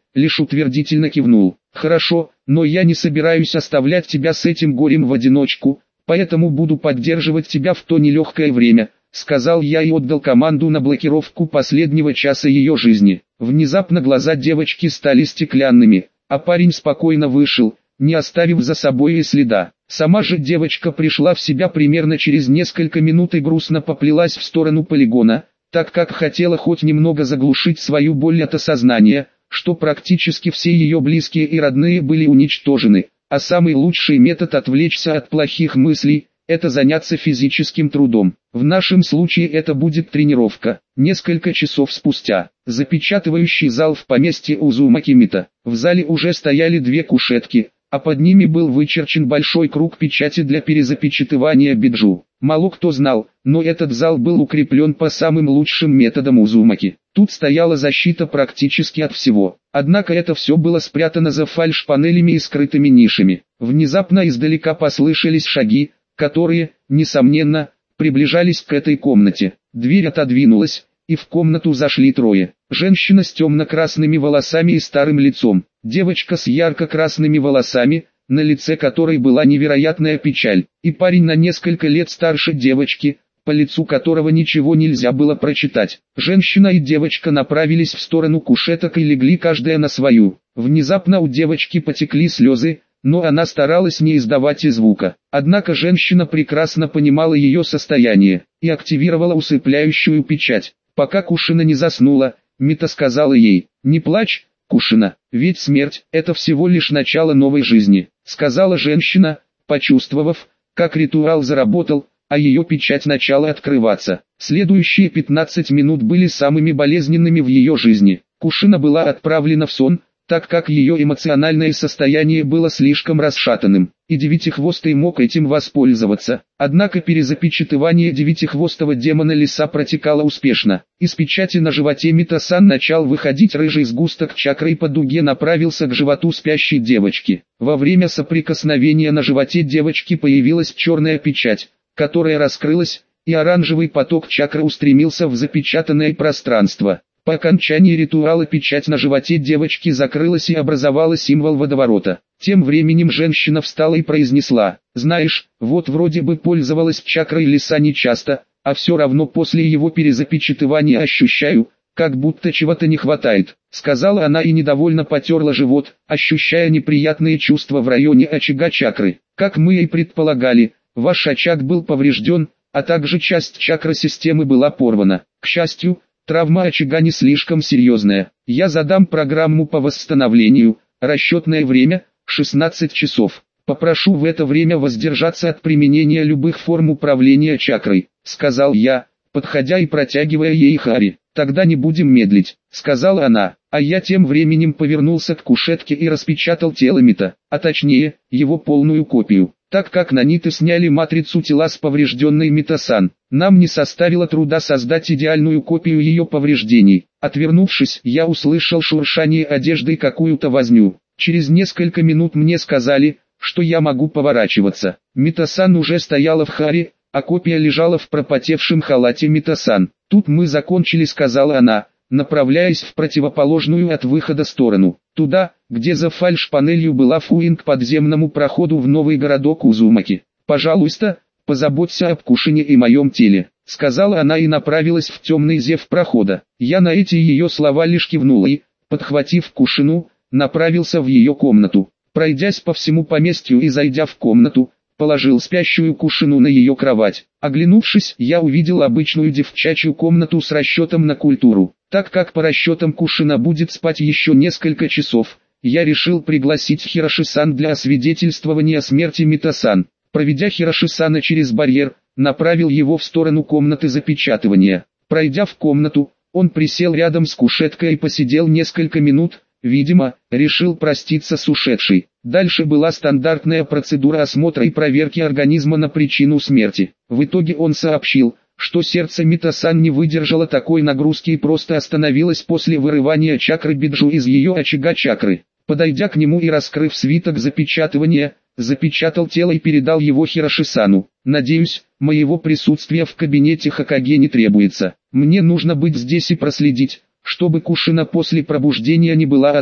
лишь утвердительно кивнул. «Хорошо, но я не собираюсь оставлять тебя с этим горем в одиночку, поэтому буду поддерживать тебя в то нелегкое время», — сказал я и отдал команду на блокировку последнего часа ее жизни. Внезапно глаза девочки стали стеклянными, а парень спокойно вышел, не оставив за собой и следа. Сама же девочка пришла в себя примерно через несколько минут и грустно поплелась в сторону полигона, так как хотела хоть немного заглушить свою боль от осознания, что практически все ее близкие и родные были уничтожены, а самый лучший метод отвлечься от плохих мыслей – это заняться физическим трудом. В нашем случае это будет тренировка. Несколько часов спустя, запечатывающий зал в поместье Узумаки Мито. В зале уже стояли две кушетки, а под ними был вычерчен большой круг печати для перезапечатывания биджу. Мало кто знал, но этот зал был укреплен по самым лучшим методам Узумаки. Тут стояла защита практически от всего. Однако это все было спрятано за фальш-панелями и скрытыми нишами. Внезапно издалека послышались шаги, которые, несомненно, приближались к этой комнате. Дверь отодвинулась, и в комнату зашли трое. Женщина с темно-красными волосами и старым лицом, девочка с ярко-красными волосами, на лице которой была невероятная печаль, и парень на несколько лет старше девочки, по лицу которого ничего нельзя было прочитать. Женщина и девочка направились в сторону кушеток и легли каждая на свою. Внезапно у девочки потекли слезы, но она старалась не издавать и звука. Однако женщина прекрасно понимала ее состояние и активировала усыпляющую печать. Пока Кушина не заснула, Мито сказала ей: «Не плачь, Кушина, ведь смерть – это всего лишь начало новой жизни», – сказала женщина, почувствовав, как ритуал заработал, а ее печать начала открываться. Следующие пятнадцать минут были самыми болезненными в ее жизни. Кушина была отправлена в сон, так как ее эмоциональное состояние было слишком расшатанным, и Девятихвостый мог этим воспользоваться. Однако перезапечатывание девятихвостого демона леса протекало успешно. Из печати на животе Мито-сан начал выходить рыжий сгусток чакры и по дуге направился к животу спящей девочки. Во время соприкосновения на животе девочки появилась черная печать, которая раскрылась, и оранжевый поток чакры устремился в запечатанное пространство. По окончании ритуала печать на животе девочки закрылась и образовала символ водоворота. Тем временем женщина встала и произнесла: «Знаешь, вот вроде бы пользовалась чакрой леса нечасто, а все равно после его перезапечатывания ощущаю, как будто чего-то не хватает», — сказала она и недовольно потерла живот, ощущая неприятные чувства в районе очага чакры. «Как мы и предполагали, ваш очаг был поврежден, а также часть чакры системы была порвана. К счастью, травма очага не слишком серьезная. Я задам программу по восстановлению, расчетное время – шестнадцать часов. Попрошу в это время воздержаться от применения любых форм управления чакрой», – сказал я, подходя и протягивая ей хари. «Тогда не будем медлить», – сказала она, а я тем временем повернулся к кушетке и распечатал тело Мито, а точнее, его полную копию. Так как наниты сняли матрицу тела с поврежденной Мито-сан, нам не составило труда создать идеальную копию ее повреждений. Отвернувшись, я услышал шуршание одежды и какую-то возню. Через несколько минут мне сказали, что я могу поворачиваться. Мито-сан уже стояла в харе, а копия лежала в пропотевшем халате Мито-сан. «Тут мы закончили», — сказала она, направляясь в противоположную от выхода сторону, туда, где за фальш-панелью была фуин к подземному проходу в новый городок Узумаки. «Пожалуйста, позаботься об Кушине и моем теле», — сказала она и направилась в темный зев прохода. Я на эти ее слова лишь кивнул и, подхватив Кушину, направился в ее комнату. Пройдясь по всему поместью и зайдя в комнату, положил спящую Кушину на ее кровать. Оглянувшись, я увидел обычную девчачью комнату с расчетом на культуру. Так как по расчетам Кушина будет спать еще несколько часов, я решил пригласить Хироши-сан для освидетельствования смерти Мито-сан. Проведя Хироши-сана через барьер, направил его в сторону комнаты запечатывания. Пройдя в комнату, он присел рядом с кушеткой и посидел несколько минут, видимо, решил проститься с ушедшей. Дальше была стандартная процедура осмотра и проверки организма на причину смерти. В итоге он сообщил, что сердце Мито-сан не выдержало такой нагрузки и просто остановилось после вырывания чакры биджу из ее очага чакры. Подойдя к нему и раскрыв свиток запечатывания, запечатал тело и передал его Хироши-сану. «Надеюсь, моего присутствия в кабинете Хокаге не требуется. Мне нужно быть здесь и проследить, чтобы Кушина после пробуждения не была одна»,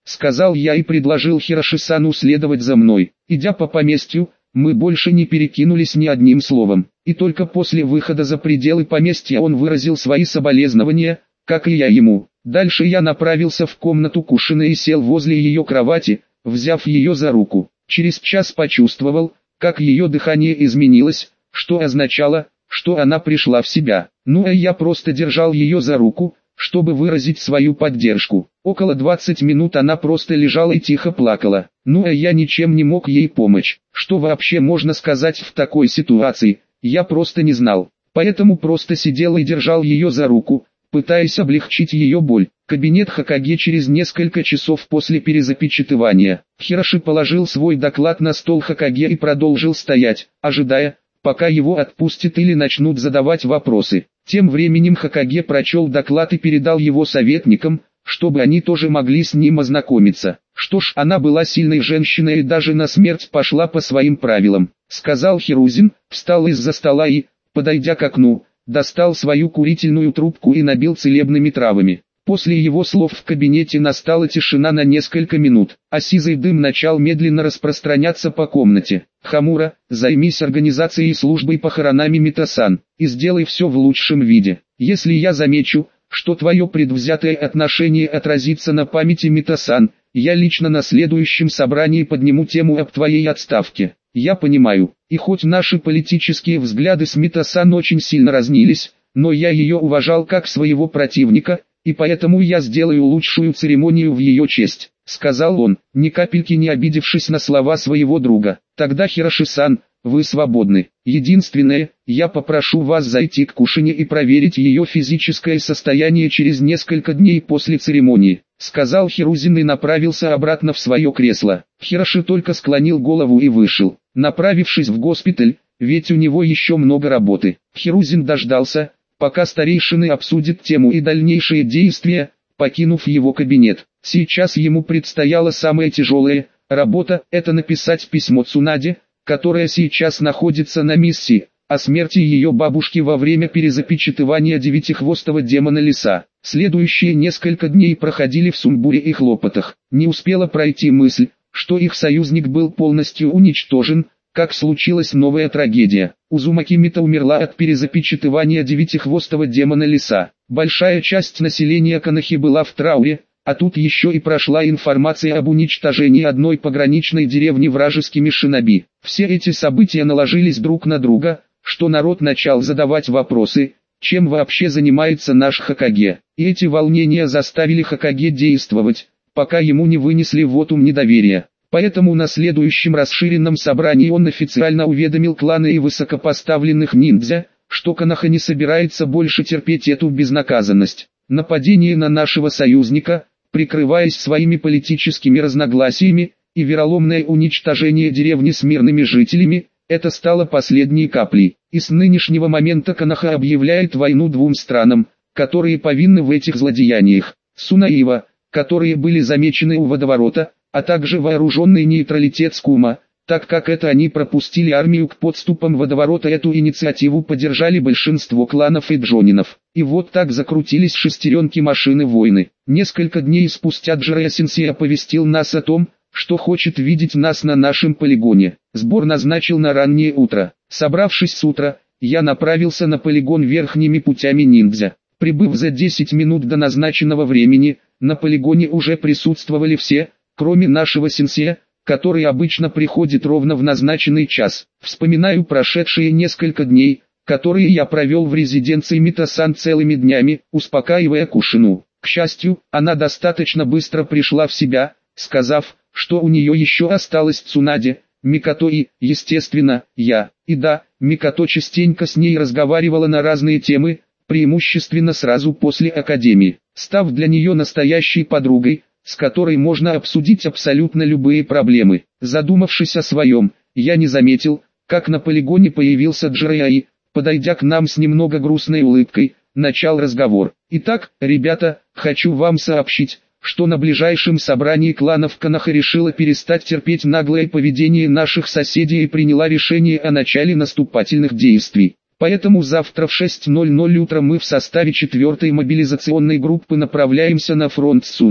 сказал я и предложил Хироши-сану следовать за мной. Идя по поместью, мы больше не перекинулись ни одним словом, и только после выхода за пределы поместья он выразил свои соболезнования, как и я ему. Дальше я направился в комнату Кушины и сел возле ее кровати, взяв ее за руку. Через час почувствовал, как ее дыхание изменилось, что означало, что она пришла в себя. Ну а я просто держал ее за руку, чтобы выразить свою поддержку. Около двадцати минут она просто лежала и тихо плакала. Ну а я ничем не мог ей помочь. Что вообще можно сказать в такой ситуации, я просто не знал. Поэтому просто сидел и держал ее за руку, пытаясь облегчить ее боль. Кабинет Хокаге через несколько часов после перезапечатывания. Хироши положил свой доклад на стол Хокаге и продолжил стоять, ожидая, пока его отпустят или начнут задавать вопросы. Тем временем Хокаге прочел доклад и передал его советникам, чтобы они тоже могли с ним ознакомиться. Что ж, она была сильной женщиной и даже на смерть пошла по своим правилам, сказал Хирузин, встал из-за стола и, подойдя к окну, достал свою курительную трубку и набил целебными травами. После его слов в кабинете настала тишина на несколько минут, а сизый дым начал медленно распространяться по комнате. «Хамура, займись организацией и службой похоронами Митасан, и сделай все в лучшем виде. Если я замечу, что твое предвзятое отношение отразится на памяти Митасан, я лично на следующем собрании подниму тему об твоей отставке. Я понимаю, и хоть наши политические взгляды с Митасан очень сильно разнились, но я ее уважал как своего противника, и поэтому я сделаю лучшую церемонию в ее честь», — сказал он, ни капельки не обидевшись на слова своего друга. «Тогда, Хироши-сан, вы свободны. Единственное, я попрошу вас зайти к Кушине и проверить ее физическое состояние через несколько дней после церемонии», — сказал Хирузин и направился обратно в свое кресло. Хироши только склонил голову и вышел, направившись в госпиталь, ведь у него еще много работы. Хирузин дождался, пока старейшины обсудят тему и дальнейшие действия, покинув его кабинет. Сейчас ему предстояла самая тяжелая работа, это написать письмо Цунаде, которая сейчас находится на миссии, о смерти ее бабушки во время перезапечатывания девятихвостого демона леса. Следующие несколько дней проходили в сумбуре и хлопотах. Не успела пройти мысль, что их союзник был полностью уничтожен, как случилась новая трагедия. Узумаки Мита умерла от перезапечатывания девятихвостого демона леса. Большая часть населения Канахи была в трауре, а тут еще и прошла информация об уничтожении одной пограничной деревни вражескими шиноби. Все эти события наложились друг на друга, что народ начал задавать вопросы, чем вообще занимается наш Хокаге. И эти волнения заставили Хокаге действовать, пока ему не вынесли вотум недоверия. Поэтому на следующем расширенном собрании он официально уведомил кланы и высокопоставленных ниндзя, что Канаха не собирается больше терпеть эту безнаказанность. Нападение на нашего союзника, прикрываясь своими политическими разногласиями, и вероломное уничтожение деревни с мирными жителями, это стало последней каплей. И с нынешнего момента Канаха объявляет войну двум странам, которые повинны в этих злодеяниях. Сунаива, которые были замечены у водоворота, а также вооруженный нейтралитет Скума, так как это они пропустили армию к подступам водоворота. Эту инициативу поддержали большинство кланов и джонинов. И вот так закрутились шестеренки машины войны. Несколько дней спустя Джирая-сенсей оповестил нас о том, что хочет видеть нас на нашем полигоне. Сбор назначил на раннее утро. Собравшись с утра, я направился на полигон верхними путями ниндзя. Прибыв за десять минут до назначенного времени, на полигоне уже присутствовали все, кроме нашего сенсея, который обычно приходит ровно в назначенный час. Вспоминаю прошедшие несколько дней, которые я провел в резиденции Митасан целыми днями, успокаивая Кушину. К счастью, она достаточно быстро пришла в себя, сказав, что у нее еще осталось Цунаде, Микото и, естественно, я. И да, Микото частенько с ней разговаривала на разные темы, преимущественно сразу после академии, став для нее настоящей подругой, с которой можно обсудить абсолютно любые проблемы. Задумавшись о своем, я не заметил, как на полигоне появился Джирая и, подойдя к нам с немного грустной улыбкой, начал разговор. «Итак, ребята, хочу вам сообщить, что на ближайшем собрании кланов Канаха решила перестать терпеть наглое поведение наших соседей и приняла решение о начале наступательных действий. Поэтому завтра в шесть ноль ноль утра мы в составе четвертой мобилизационной группы направляемся на фронт с Суной.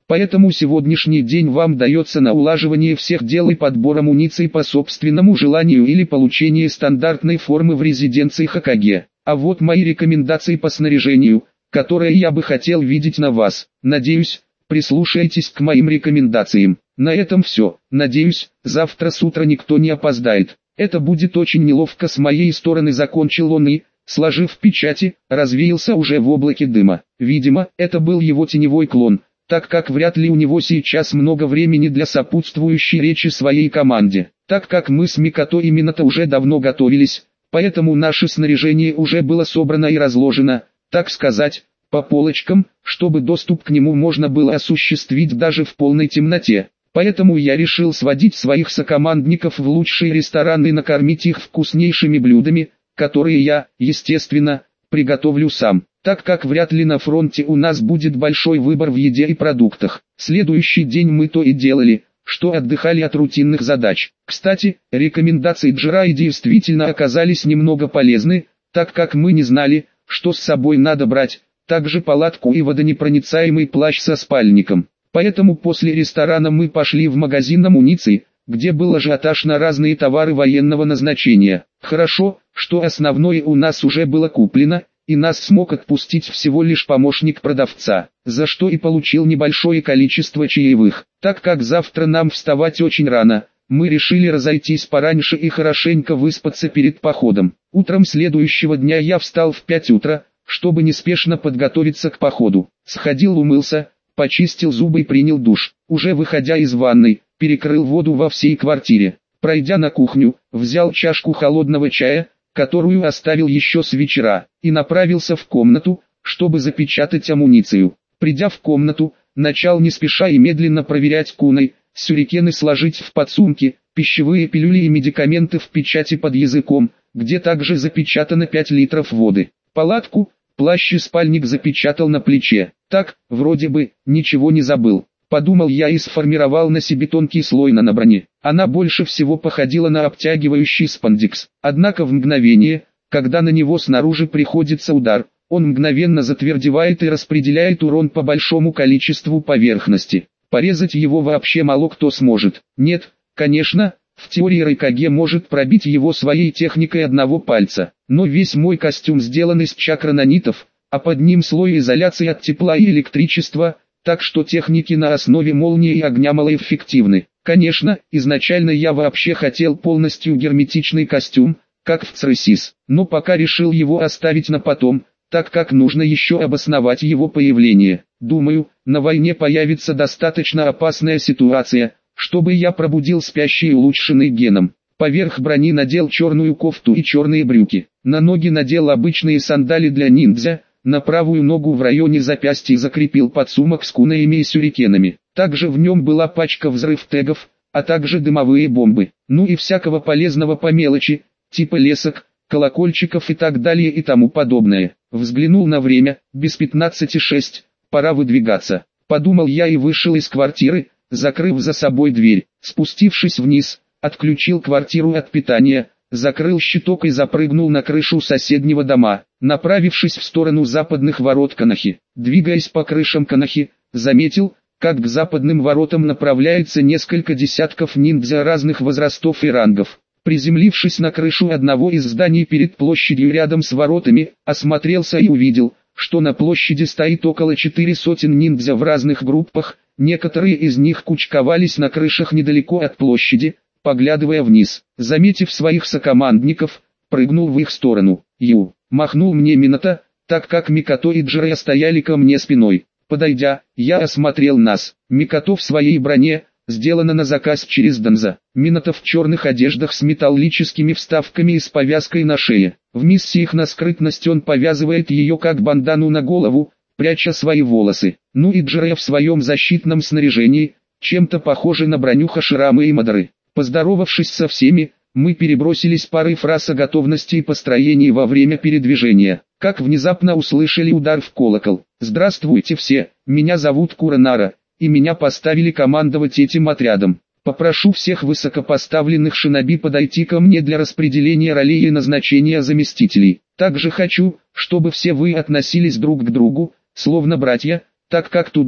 Поэтому сегодняшний день вам дается на улаживание всех дел и подбор амуниции по собственному желанию или получение стандартной формы в резиденции Хокаге. А вот мои рекомендации по снаряжению, которые я бы хотел видеть на вас. Надеюсь, прислушайтесь к моим рекомендациям. На этом все. Надеюсь, завтра с утра никто не опоздает. Это будет очень неловко с моей стороны, закончил он и, сложив печати, развеялся уже в облаке дыма. Видимо, это был его теневой клон, так как вряд ли у него сейчас много времени для сопутствующей речи своей команде. Так как мы с Микото и Минато уже давно готовились, поэтому наше снаряжение уже было собрано и разложено, так сказать, по полочкам, чтобы доступ к нему можно было осуществить даже в полной темноте. Поэтому я решил сводить своих сокомандников в лучшие рестораны и накормить их вкуснейшими блюдами, которые я, естественно, приготовлю сам, так как вряд ли на фронте у нас будет большой выбор в еде и продуктах. Следующий день мы то и делали, что отдыхали от рутинных задач. Кстати, рекомендации Джирайи действительно оказались немного полезны, так как мы не знали, что с собой надо брать, также палатку и водонепроницаемый плащ со спальником. Поэтому после ресторана мы пошли в магазин амуниции, где был ажиотаж на разные товары военного назначения. Хорошо, что основное у нас уже было куплено, и нас смог отпустить всего лишь помощник продавца, за что и получил небольшое количество чаевых. Так как завтра нам вставать очень рано, мы решили разойтись пораньше и хорошенько выспаться перед походом. Утром следующего дня я встал в пять утра, чтобы неспешно подготовиться к походу. Сходил, умылся, почистил зубы и принял душ. Уже выходя из ванной, перекрыл воду во всей квартире. Пройдя на кухню, взял чашку холодного чая, которую оставил еще с вечера, и направился в комнату, чтобы запечатать амуницию. Придя в комнату, начал не спеша и медленно проверять куной, сюрикены сложить в подсумки, пищевые пилюли и медикаменты в печати под языком, где также запечатано пять литров воды. Палатку, плащ и спальник запечатал на плече. Так, вроде бы, ничего не забыл. Подумал я и сформировал на себе тонкий слой наноброни. Она больше всего походила на обтягивающий спандекс. Однако в мгновение, когда на него снаружи приходится удар, он мгновенно затвердевает и распределяет урон по большому количеству поверхности. Порезать его вообще мало кто сможет. Нет, конечно, в теории Райкаге может пробить его своей техникой одного пальца. Но весь мой костюм сделан из чакранонитов, а под ним слой изоляции от тепла и электричества, так что техники на основе молнии и огня малоэффективны. Конечно, изначально я вообще хотел полностью герметичный костюм, как в Цресис, но пока решил его оставить на потом, так как нужно еще обосновать его появление. Думаю, на войне появится достаточно опасная ситуация, чтобы я пробудил спящий улучшенный геном. Поверх брони надел черную кофту и черные брюки. На ноги надел обычные сандали для ниндзя, на правую ногу в районе запястья закрепил подсумок с кунаями и сюрикенами. Также в нем была пачка взрыв-тегов, а также дымовые бомбы. Ну и всякого полезного по мелочи, типа лесок, колокольчиков и так далее и тому подобное. Взглянул на время, без пятнадцати шесть, пора выдвигаться. Подумал я и вышел из квартиры, закрыв за собой дверь. Спустившись вниз, отключил квартиру от питания, закрыл щиток и запрыгнул на крышу соседнего дома, направившись в сторону западных ворот Канахи. Двигаясь по крышам Канахи, заметил, как к западным воротам направляется несколько десятков ниндзя разных возрастов и рангов. Приземлившись на крышу одного из зданий перед площадью рядом с воротами, осмотрелся и увидел, что на площади стоит около четыре сотен ниндзя в разных группах, некоторые из них кучковались на крышах недалеко от площади, поглядывая вниз. Заметив своих сокомандников, прыгнул в их сторону. Ю, махнул мне Минато, так как Микото и Джирайи стояли ко мне спиной. Подойдя, я осмотрел нас. Микото в своей броне, сделано на заказ через Донза. Минато в черных одеждах с металлическими вставками и с повязкой на шее. В миссиях на скрытность он повязывает ее как бандану на голову, пряча свои волосы. Ну и Джирайи в своем защитном снаряжении, чем-то похоже на броню Хаширамы и Мадары. Поздоровавшись со всеми, мы перебросились парой фраз о готовности и построении во время передвижения. Как внезапно услышали удар в колокол. «Здравствуйте все, меня зовут Куранара, и меня поставили командовать этим отрядом. Попрошу всех высокопоставленных шиноби подойти ко мне для распределения ролей и назначения заместителей. Также хочу, чтобы все вы относились друг к другу, словно братья, так как туда,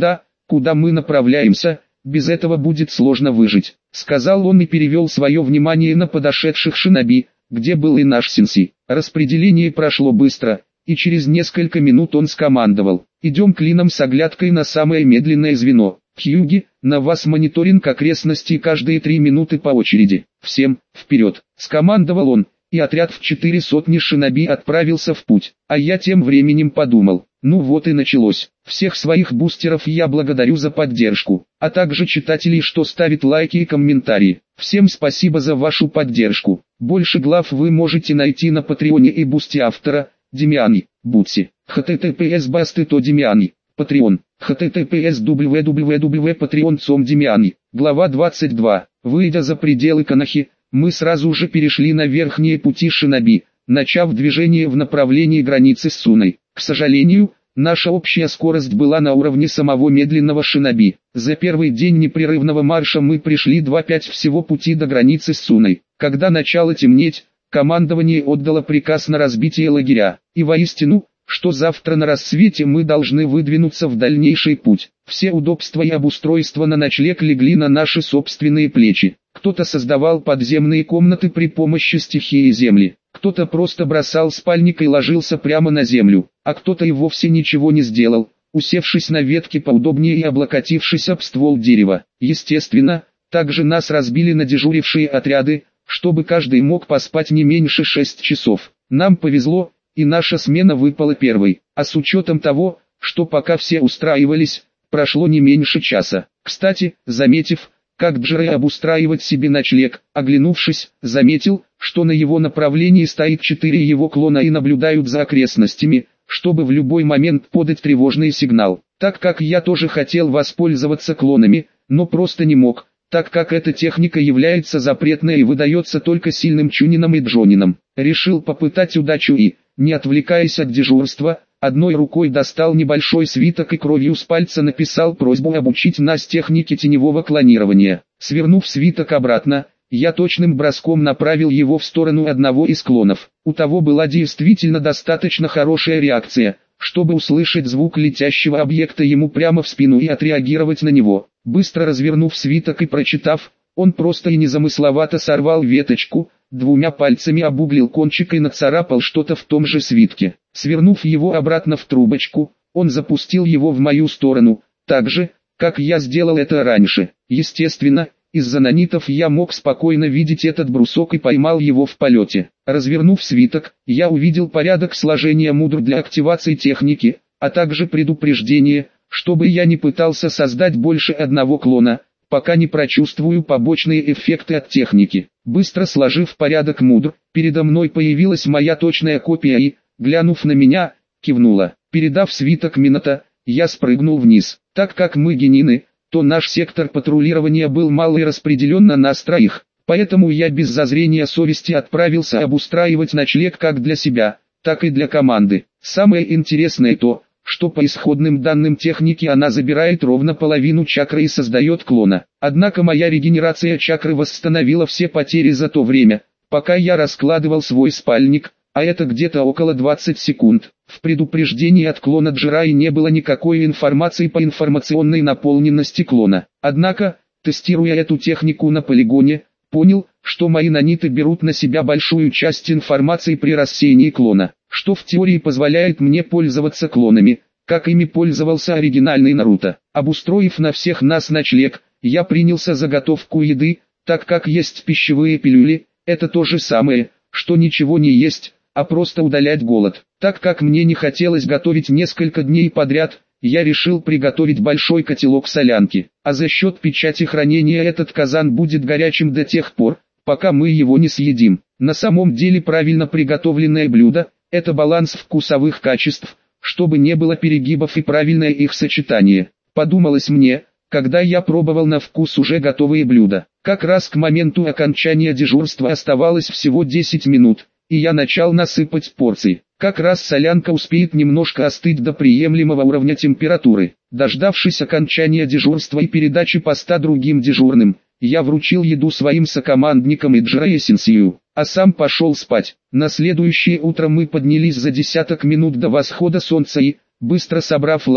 куда мы направляемся, без этого будет сложно выжить», — сказал он и перевел свое внимание на подошедших шиноби, где был и наш Сенси. Распределение прошло быстро, и через несколько минут он скомандовал: «Идем клином с оглядкой на самое медленное звено. Хьюги, на вас мониторинг окрестностей каждые три минуты по очереди. Всем, вперед!» — скомандовал он, и отряд в четыре сотни шиноби отправился в путь. А я тем временем подумал: ну вот и началось. Всех своих бустеров я благодарю за поддержку, а также читателей, что ставят лайки и комментарии. Всем спасибо за вашу поддержку. Больше глав вы можете найти на Патреоне и бусте автора, Демиани, Бутси. https басты то Демиани, Patreon. https www.patreon точка com Демиани. Глава двадцать два. Выйдя за пределы Канахи, мы сразу же перешли на верхние пути шиноби, начав движение в направлении границы с Суной. К сожалению, наша общая скорость была на уровне самого медленного шиноби. За первый день непрерывного марша мы пришли два пять всего пути до границы с Суной. Когда начало темнеть, командование отдало приказ на разбитие лагеря. И воистину, что завтра на рассвете мы должны выдвинуться в дальнейший путь. Все удобства и обустройства на ночлег легли на наши собственные плечи. Кто-то создавал подземные комнаты при помощи стихии земли, кто-то просто бросал спальник и ложился прямо на землю, а кто-то и вовсе ничего не сделал, усевшись на ветке поудобнее и облокотившись об ствол дерева. Естественно, также нас разбили на дежурившие отряды, чтобы каждый мог поспать не меньше шесть часов. Нам повезло, и наша смена выпала первой, а с учетом того, что пока все устраивались, прошло не меньше часа. Кстати, заметив, как Джерри обустраивать себе ночлег, оглянувшись, заметил, что на его направлении стоит четыре его клона и наблюдают за окрестностями, чтобы в любой момент подать тревожный сигнал. Так как я тоже хотел воспользоваться клонами, но просто не мог, так как эта техника является запретной и выдается только сильным чунинам и джонинам. Решил попытать удачу и, не отвлекаясь от дежурства, одной рукой достал небольшой свиток и кровью с пальца написал просьбу обучить нас технике теневого клонирования. Свернув свиток обратно, я точным броском направил его в сторону одного из клонов. У того была действительно достаточно хорошая реакция, чтобы услышать звук летящего объекта ему прямо в спину и отреагировать на него. Быстро развернув свиток и прочитав, он просто и незамысловато сорвал веточку, двумя пальцами обуглил кончик и нацарапал что-то в том же свитке. Свернув его обратно в трубочку, он запустил его в мою сторону, так же, как я сделал это раньше. Естественно, из-за нанитов я мог спокойно видеть этот брусок и поймал его в полете. Развернув свиток, я увидел порядок сложения мудр для активации техники, а также предупреждение, чтобы я не пытался создать больше одного клона, пока не прочувствую побочные эффекты от техники. Быстро сложив порядок мудр, передо мной появилась моя точная копия и, глянув на меня, кивнула. Передав свиток Минота, я спрыгнул вниз. Так как мы генины, то наш сектор патрулирования был мало и распределен на нас троих, поэтому я без зазрения совести отправился обустраивать ночлег как для себя, так и для команды. Самое интересное то, что по исходным данным техники она забирает ровно половину чакры и создает клона. Однако моя регенерация чакры восстановила все потери за то время, пока я раскладывал свой спальник, а это где-то около двадцати секунд. В предупреждении от клона Джираи не было никакой информации по информационной наполненности клона. Однако, тестируя эту технику на полигоне, понял, что мои наниты берут на себя большую часть информации при рассеянии клона, что в теории позволяет мне пользоваться клонами, как ими пользовался оригинальный Наруто. Обустроив на всех нас ночлег, я принялся за готовку еды, так как есть пищевые пилюли, это то же самое, что ничего не есть, а просто удалять голод. Так как мне не хотелось готовить несколько дней подряд, я решил приготовить большой котелок солянки, а за счет печати хранения этот казан будет горячим до тех пор, пока мы его не съедим. На самом деле правильно приготовленное блюдо – это баланс вкусовых качеств, чтобы не было перегибов и правильное их сочетание. Подумалось мне, когда я пробовал на вкус уже готовые блюда. Как раз к моменту окончания дежурства оставалось всего десять минут, и я начал насыпать порции. Как раз солянка успеет немножко остыть до приемлемого уровня температуры. Дождавшись окончания дежурства и передачи поста другим дежурным, я вручил еду своим сокомандникам и Джерри и Сенсию, а сам пошел спать. На следующее утро мы поднялись за десяток минут до восхода солнца и, быстро собрав лагерь,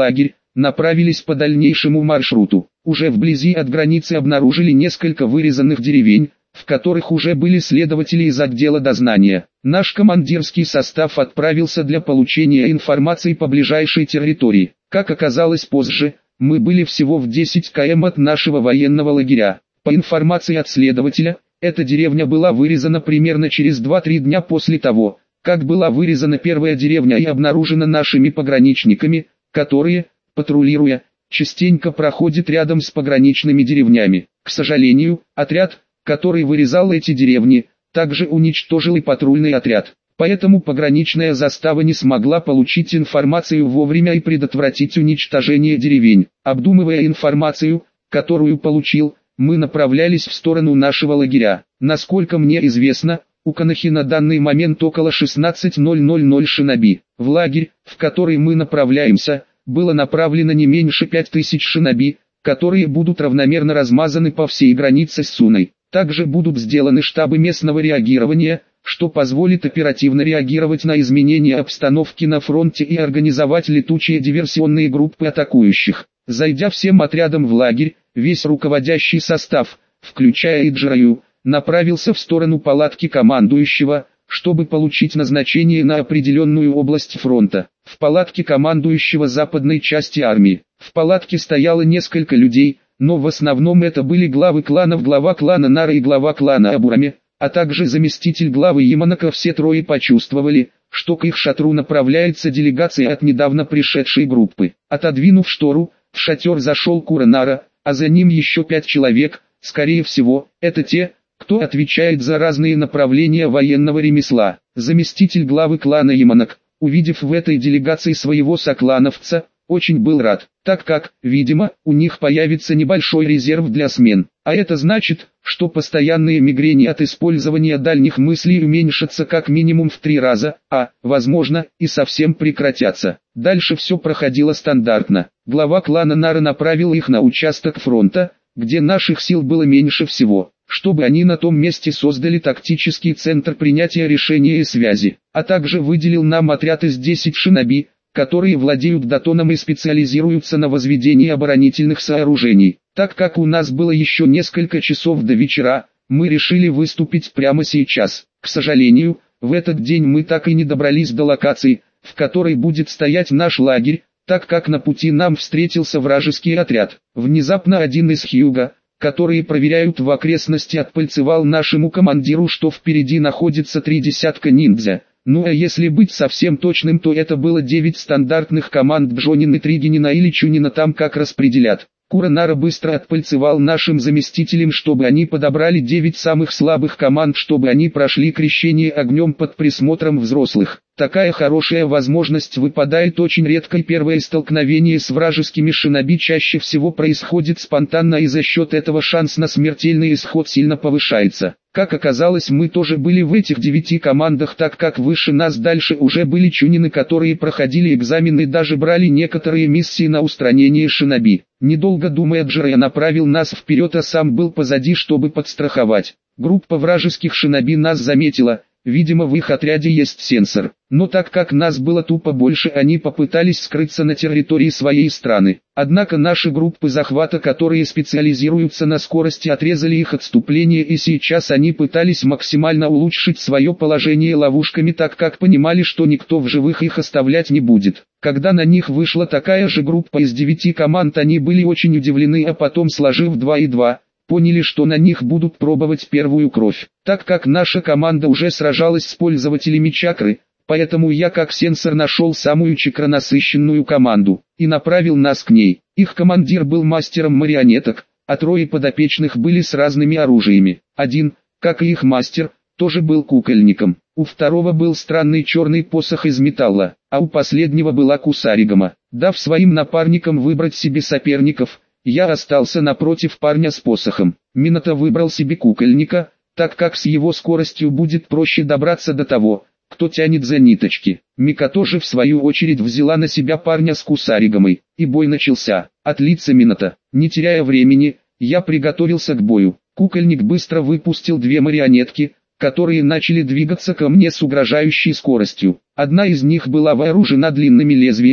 направились по дальнейшему маршруту. Уже вблизи от границы обнаружили несколько вырезанных деревень, в которых уже были следователи из отдела дознания. Наш командирский состав отправился для получения информации по ближайшей территории. Как оказалось позже, мы были всего в десяти километрах от нашего военного лагеря. По информации от следователя, эта деревня была вырезана примерно через два-три дня после того, как была вырезана первая деревня и обнаружена нашими пограничниками, которые, патрулируя, частенько проходят рядом с пограничными деревнями. К сожалению, отряд, который вырезал эти деревни, также уничтожил и патрульный отряд. Поэтому пограничная застава не смогла получить информацию вовремя и предотвратить уничтожение деревень. Обдумывая информацию, которую получил, мы направлялись в сторону нашего лагеря. Насколько мне известно, у Канахи на данный момент около шестнадцати ноль-ноль шиноби. В лагерь, в который мы направляемся, было направлено не меньше пяти тысяч шиноби, которые будут равномерно размазаны по всей границе с Суной. Также будут сделаны штабы местного реагирования, что позволит оперативно реагировать на изменения обстановки на фронте и организовать летучие диверсионные группы атакующих. Зайдя всем отрядом в лагерь, весь руководящий состав, включая Иджраю, направился в сторону палатки командующего, чтобы получить назначение на определенную область фронта. В палатке командующего западной части армии. В палатке стояло несколько людей, но в основном это были главы кланов, глава клана Нара и глава клана Абурами, а также заместитель главы Яманака. Все трое почувствовали, что к их шатру направляется делегация от недавно пришедшей группы. Отодвинув штору, в шатер зашел Куранара, а за ним еще пять человек, скорее всего, это те, кто отвечает за разные направления военного ремесла. Заместитель главы клана Яманак, увидев в этой делегации своего соклановца, очень был рад, так как, видимо, у них появится небольшой резерв для смен. А это значит, что постоянные мигрени от использования дальних мыслей уменьшатся как минимум в три раза, а, возможно, и совсем прекратятся. Дальше все проходило стандартно. Глава клана Нара направил их на участок фронта, где наших сил было меньше всего, чтобы они на том месте создали тактический центр принятия решения и связи, а также выделил нам отряд из десяти шиноби, которые владеют датоном и специализируются на возведении оборонительных сооружений. Так как у нас было еще несколько часов до вечера, мы решили выступить прямо сейчас. К сожалению, в этот день мы так и не добрались до локации, в которой будет стоять наш лагерь, так как на пути нам встретился вражеский отряд. Внезапно один из Хьюга, которые проверяют в окрестности, отпальцевал нашему командиру, что впереди находится три десятка ниндзя. Ну а если быть совсем точным, то это было девять стандартных команд Бжонин и Тригенина или Чунина, там как распределят. Куранара быстро отпальцевал нашим заместителям, чтобы они подобрали девять самых слабых команд, чтобы они прошли крещение огнем под присмотром взрослых. Такая хорошая возможность выпадает очень редко, и первое столкновение с вражескими шиноби чаще всего происходит спонтанно, и за счет этого шанс на смертельный исход сильно повышается. Как оказалось, мы тоже были в этих девяти командах, так как выше нас дальше уже были чунины, которые проходили экзамены и даже брали некоторые миссии на устранение шиноби. Недолго думая, Джирая направил нас вперед, а сам был позади, чтобы подстраховать. Группа вражеских шиноби нас заметила. Видимо, в их отряде есть сенсор. Но так как нас было тупо больше, они попытались скрыться на территории своей страны. Однако наши группы захвата, которые специализируются на скорости, отрезали их отступление, и сейчас они пытались максимально улучшить свое положение ловушками, так как понимали, что никто в живых их оставлять не будет. Когда на них вышла такая же группа из девяти команд, они были очень удивлены, а потом, сложив два и два, поняли, что на них будут пробовать первую кровь. Так как наша команда уже сражалась с пользователями чакры, поэтому я как сенсор нашел самую чакронасыщенную команду и направил нас к ней. Их командир был мастером марионеток, а трое подопечных были с разными оружиями. Один, как и их мастер, тоже был кукольником. У второго был странный черный посох из металла, а у последнего была кусаригама. Дав своим напарникам выбрать себе соперников, я остался напротив парня с посохом. Минато выбрал себе кукольника, так как с его скоростью будет проще добраться до того, кто тянет за ниточки. Мика тоже в свою очередь взяла на себя парня с кусаригамой, и бой начался. От лица Минато, не теряя времени, я приготовился к бою. Кукольник быстро выпустил две марионетки, которые начали двигаться ко мне с угрожающей скоростью. Одна из них была вооружена длинными лезвиями,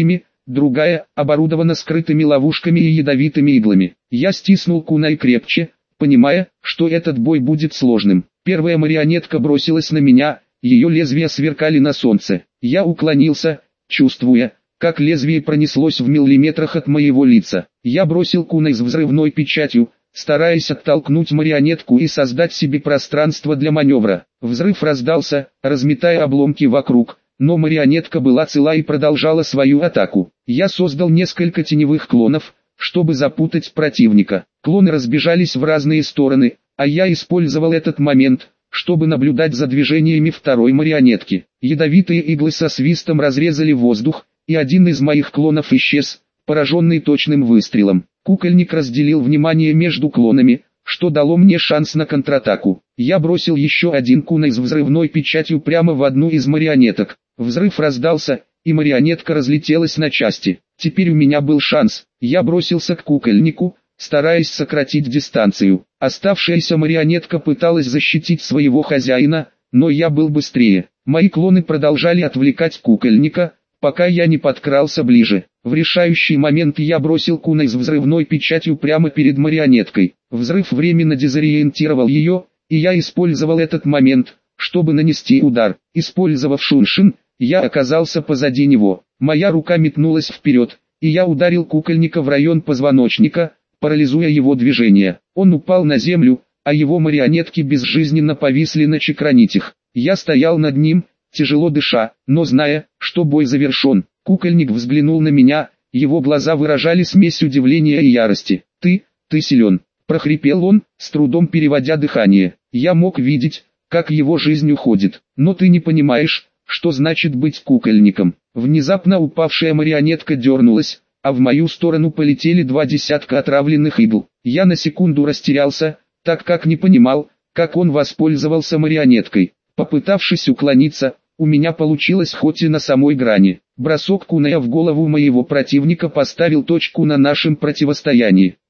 другая оборудована скрытыми ловушками и ядовитыми иглами. Я стиснул кунай крепче, понимая, что этот бой будет сложным. Первая марионетка бросилась на меня, ее лезвия сверкали на солнце. Я уклонился, чувствуя, как лезвие пронеслось в миллиметрах от моего лица. Я бросил кунай с взрывной печатью, стараясь оттолкнуть марионетку и создать себе пространство для маневра. Взрыв раздался, разметая обломки вокруг, но марионетка была цела и продолжала свою атаку. Я создал несколько теневых клонов, чтобы запутать противника. Клоны разбежались в разные стороны, а я использовал этот момент, чтобы наблюдать за движениями второй марионетки. Ядовитые иглы со свистом разрезали воздух, и один из моих клонов исчез, пораженный точным выстрелом. Кукольник разделил внимание между клонами, что дало мне шанс на контратаку. Я бросил еще один кунай с взрывной печатью прямо в одну из марионеток. Взрыв раздался, и марионетка разлетелась на части. Теперь у меня был шанс. Я бросился к кукольнику, стараясь сократить дистанцию. Оставшаяся марионетка пыталась защитить своего хозяина, но я был быстрее. Мои клоны продолжали отвлекать кукольника, пока я не подкрался ближе. В решающий момент я бросил кунай с взрывной печатью прямо перед марионеткой. Взрыв временно дезориентировал ее, и я использовал этот момент, чтобы нанести удар. Использовав шуншин, я оказался позади него. Моя рука метнулась вперед, и я ударил кукольника в район позвоночника, парализуя его движение. Он упал на землю, а его марионетки безжизненно повисли на чекранитях. Я стоял над ним, тяжело дыша, но зная, что бой завершен. Кукольник взглянул на меня, его глаза выражали смесь удивления и ярости. «Ты, ты силен», — прохрипел он, с трудом переводя дыхание. Я мог видеть, как его жизнь уходит. «Но ты не понимаешь, что значит быть кукольником». Внезапно упавшая марионетка дернулась, а в мою сторону полетели два десятка отравленных игл. Я на секунду растерялся, так как не понимал, как он воспользовался марионеткой. Попытавшись уклониться, у меня получилось хоть и на самой грани. Бросок куная в голову моего противника поставил точку на нашем противостоянии.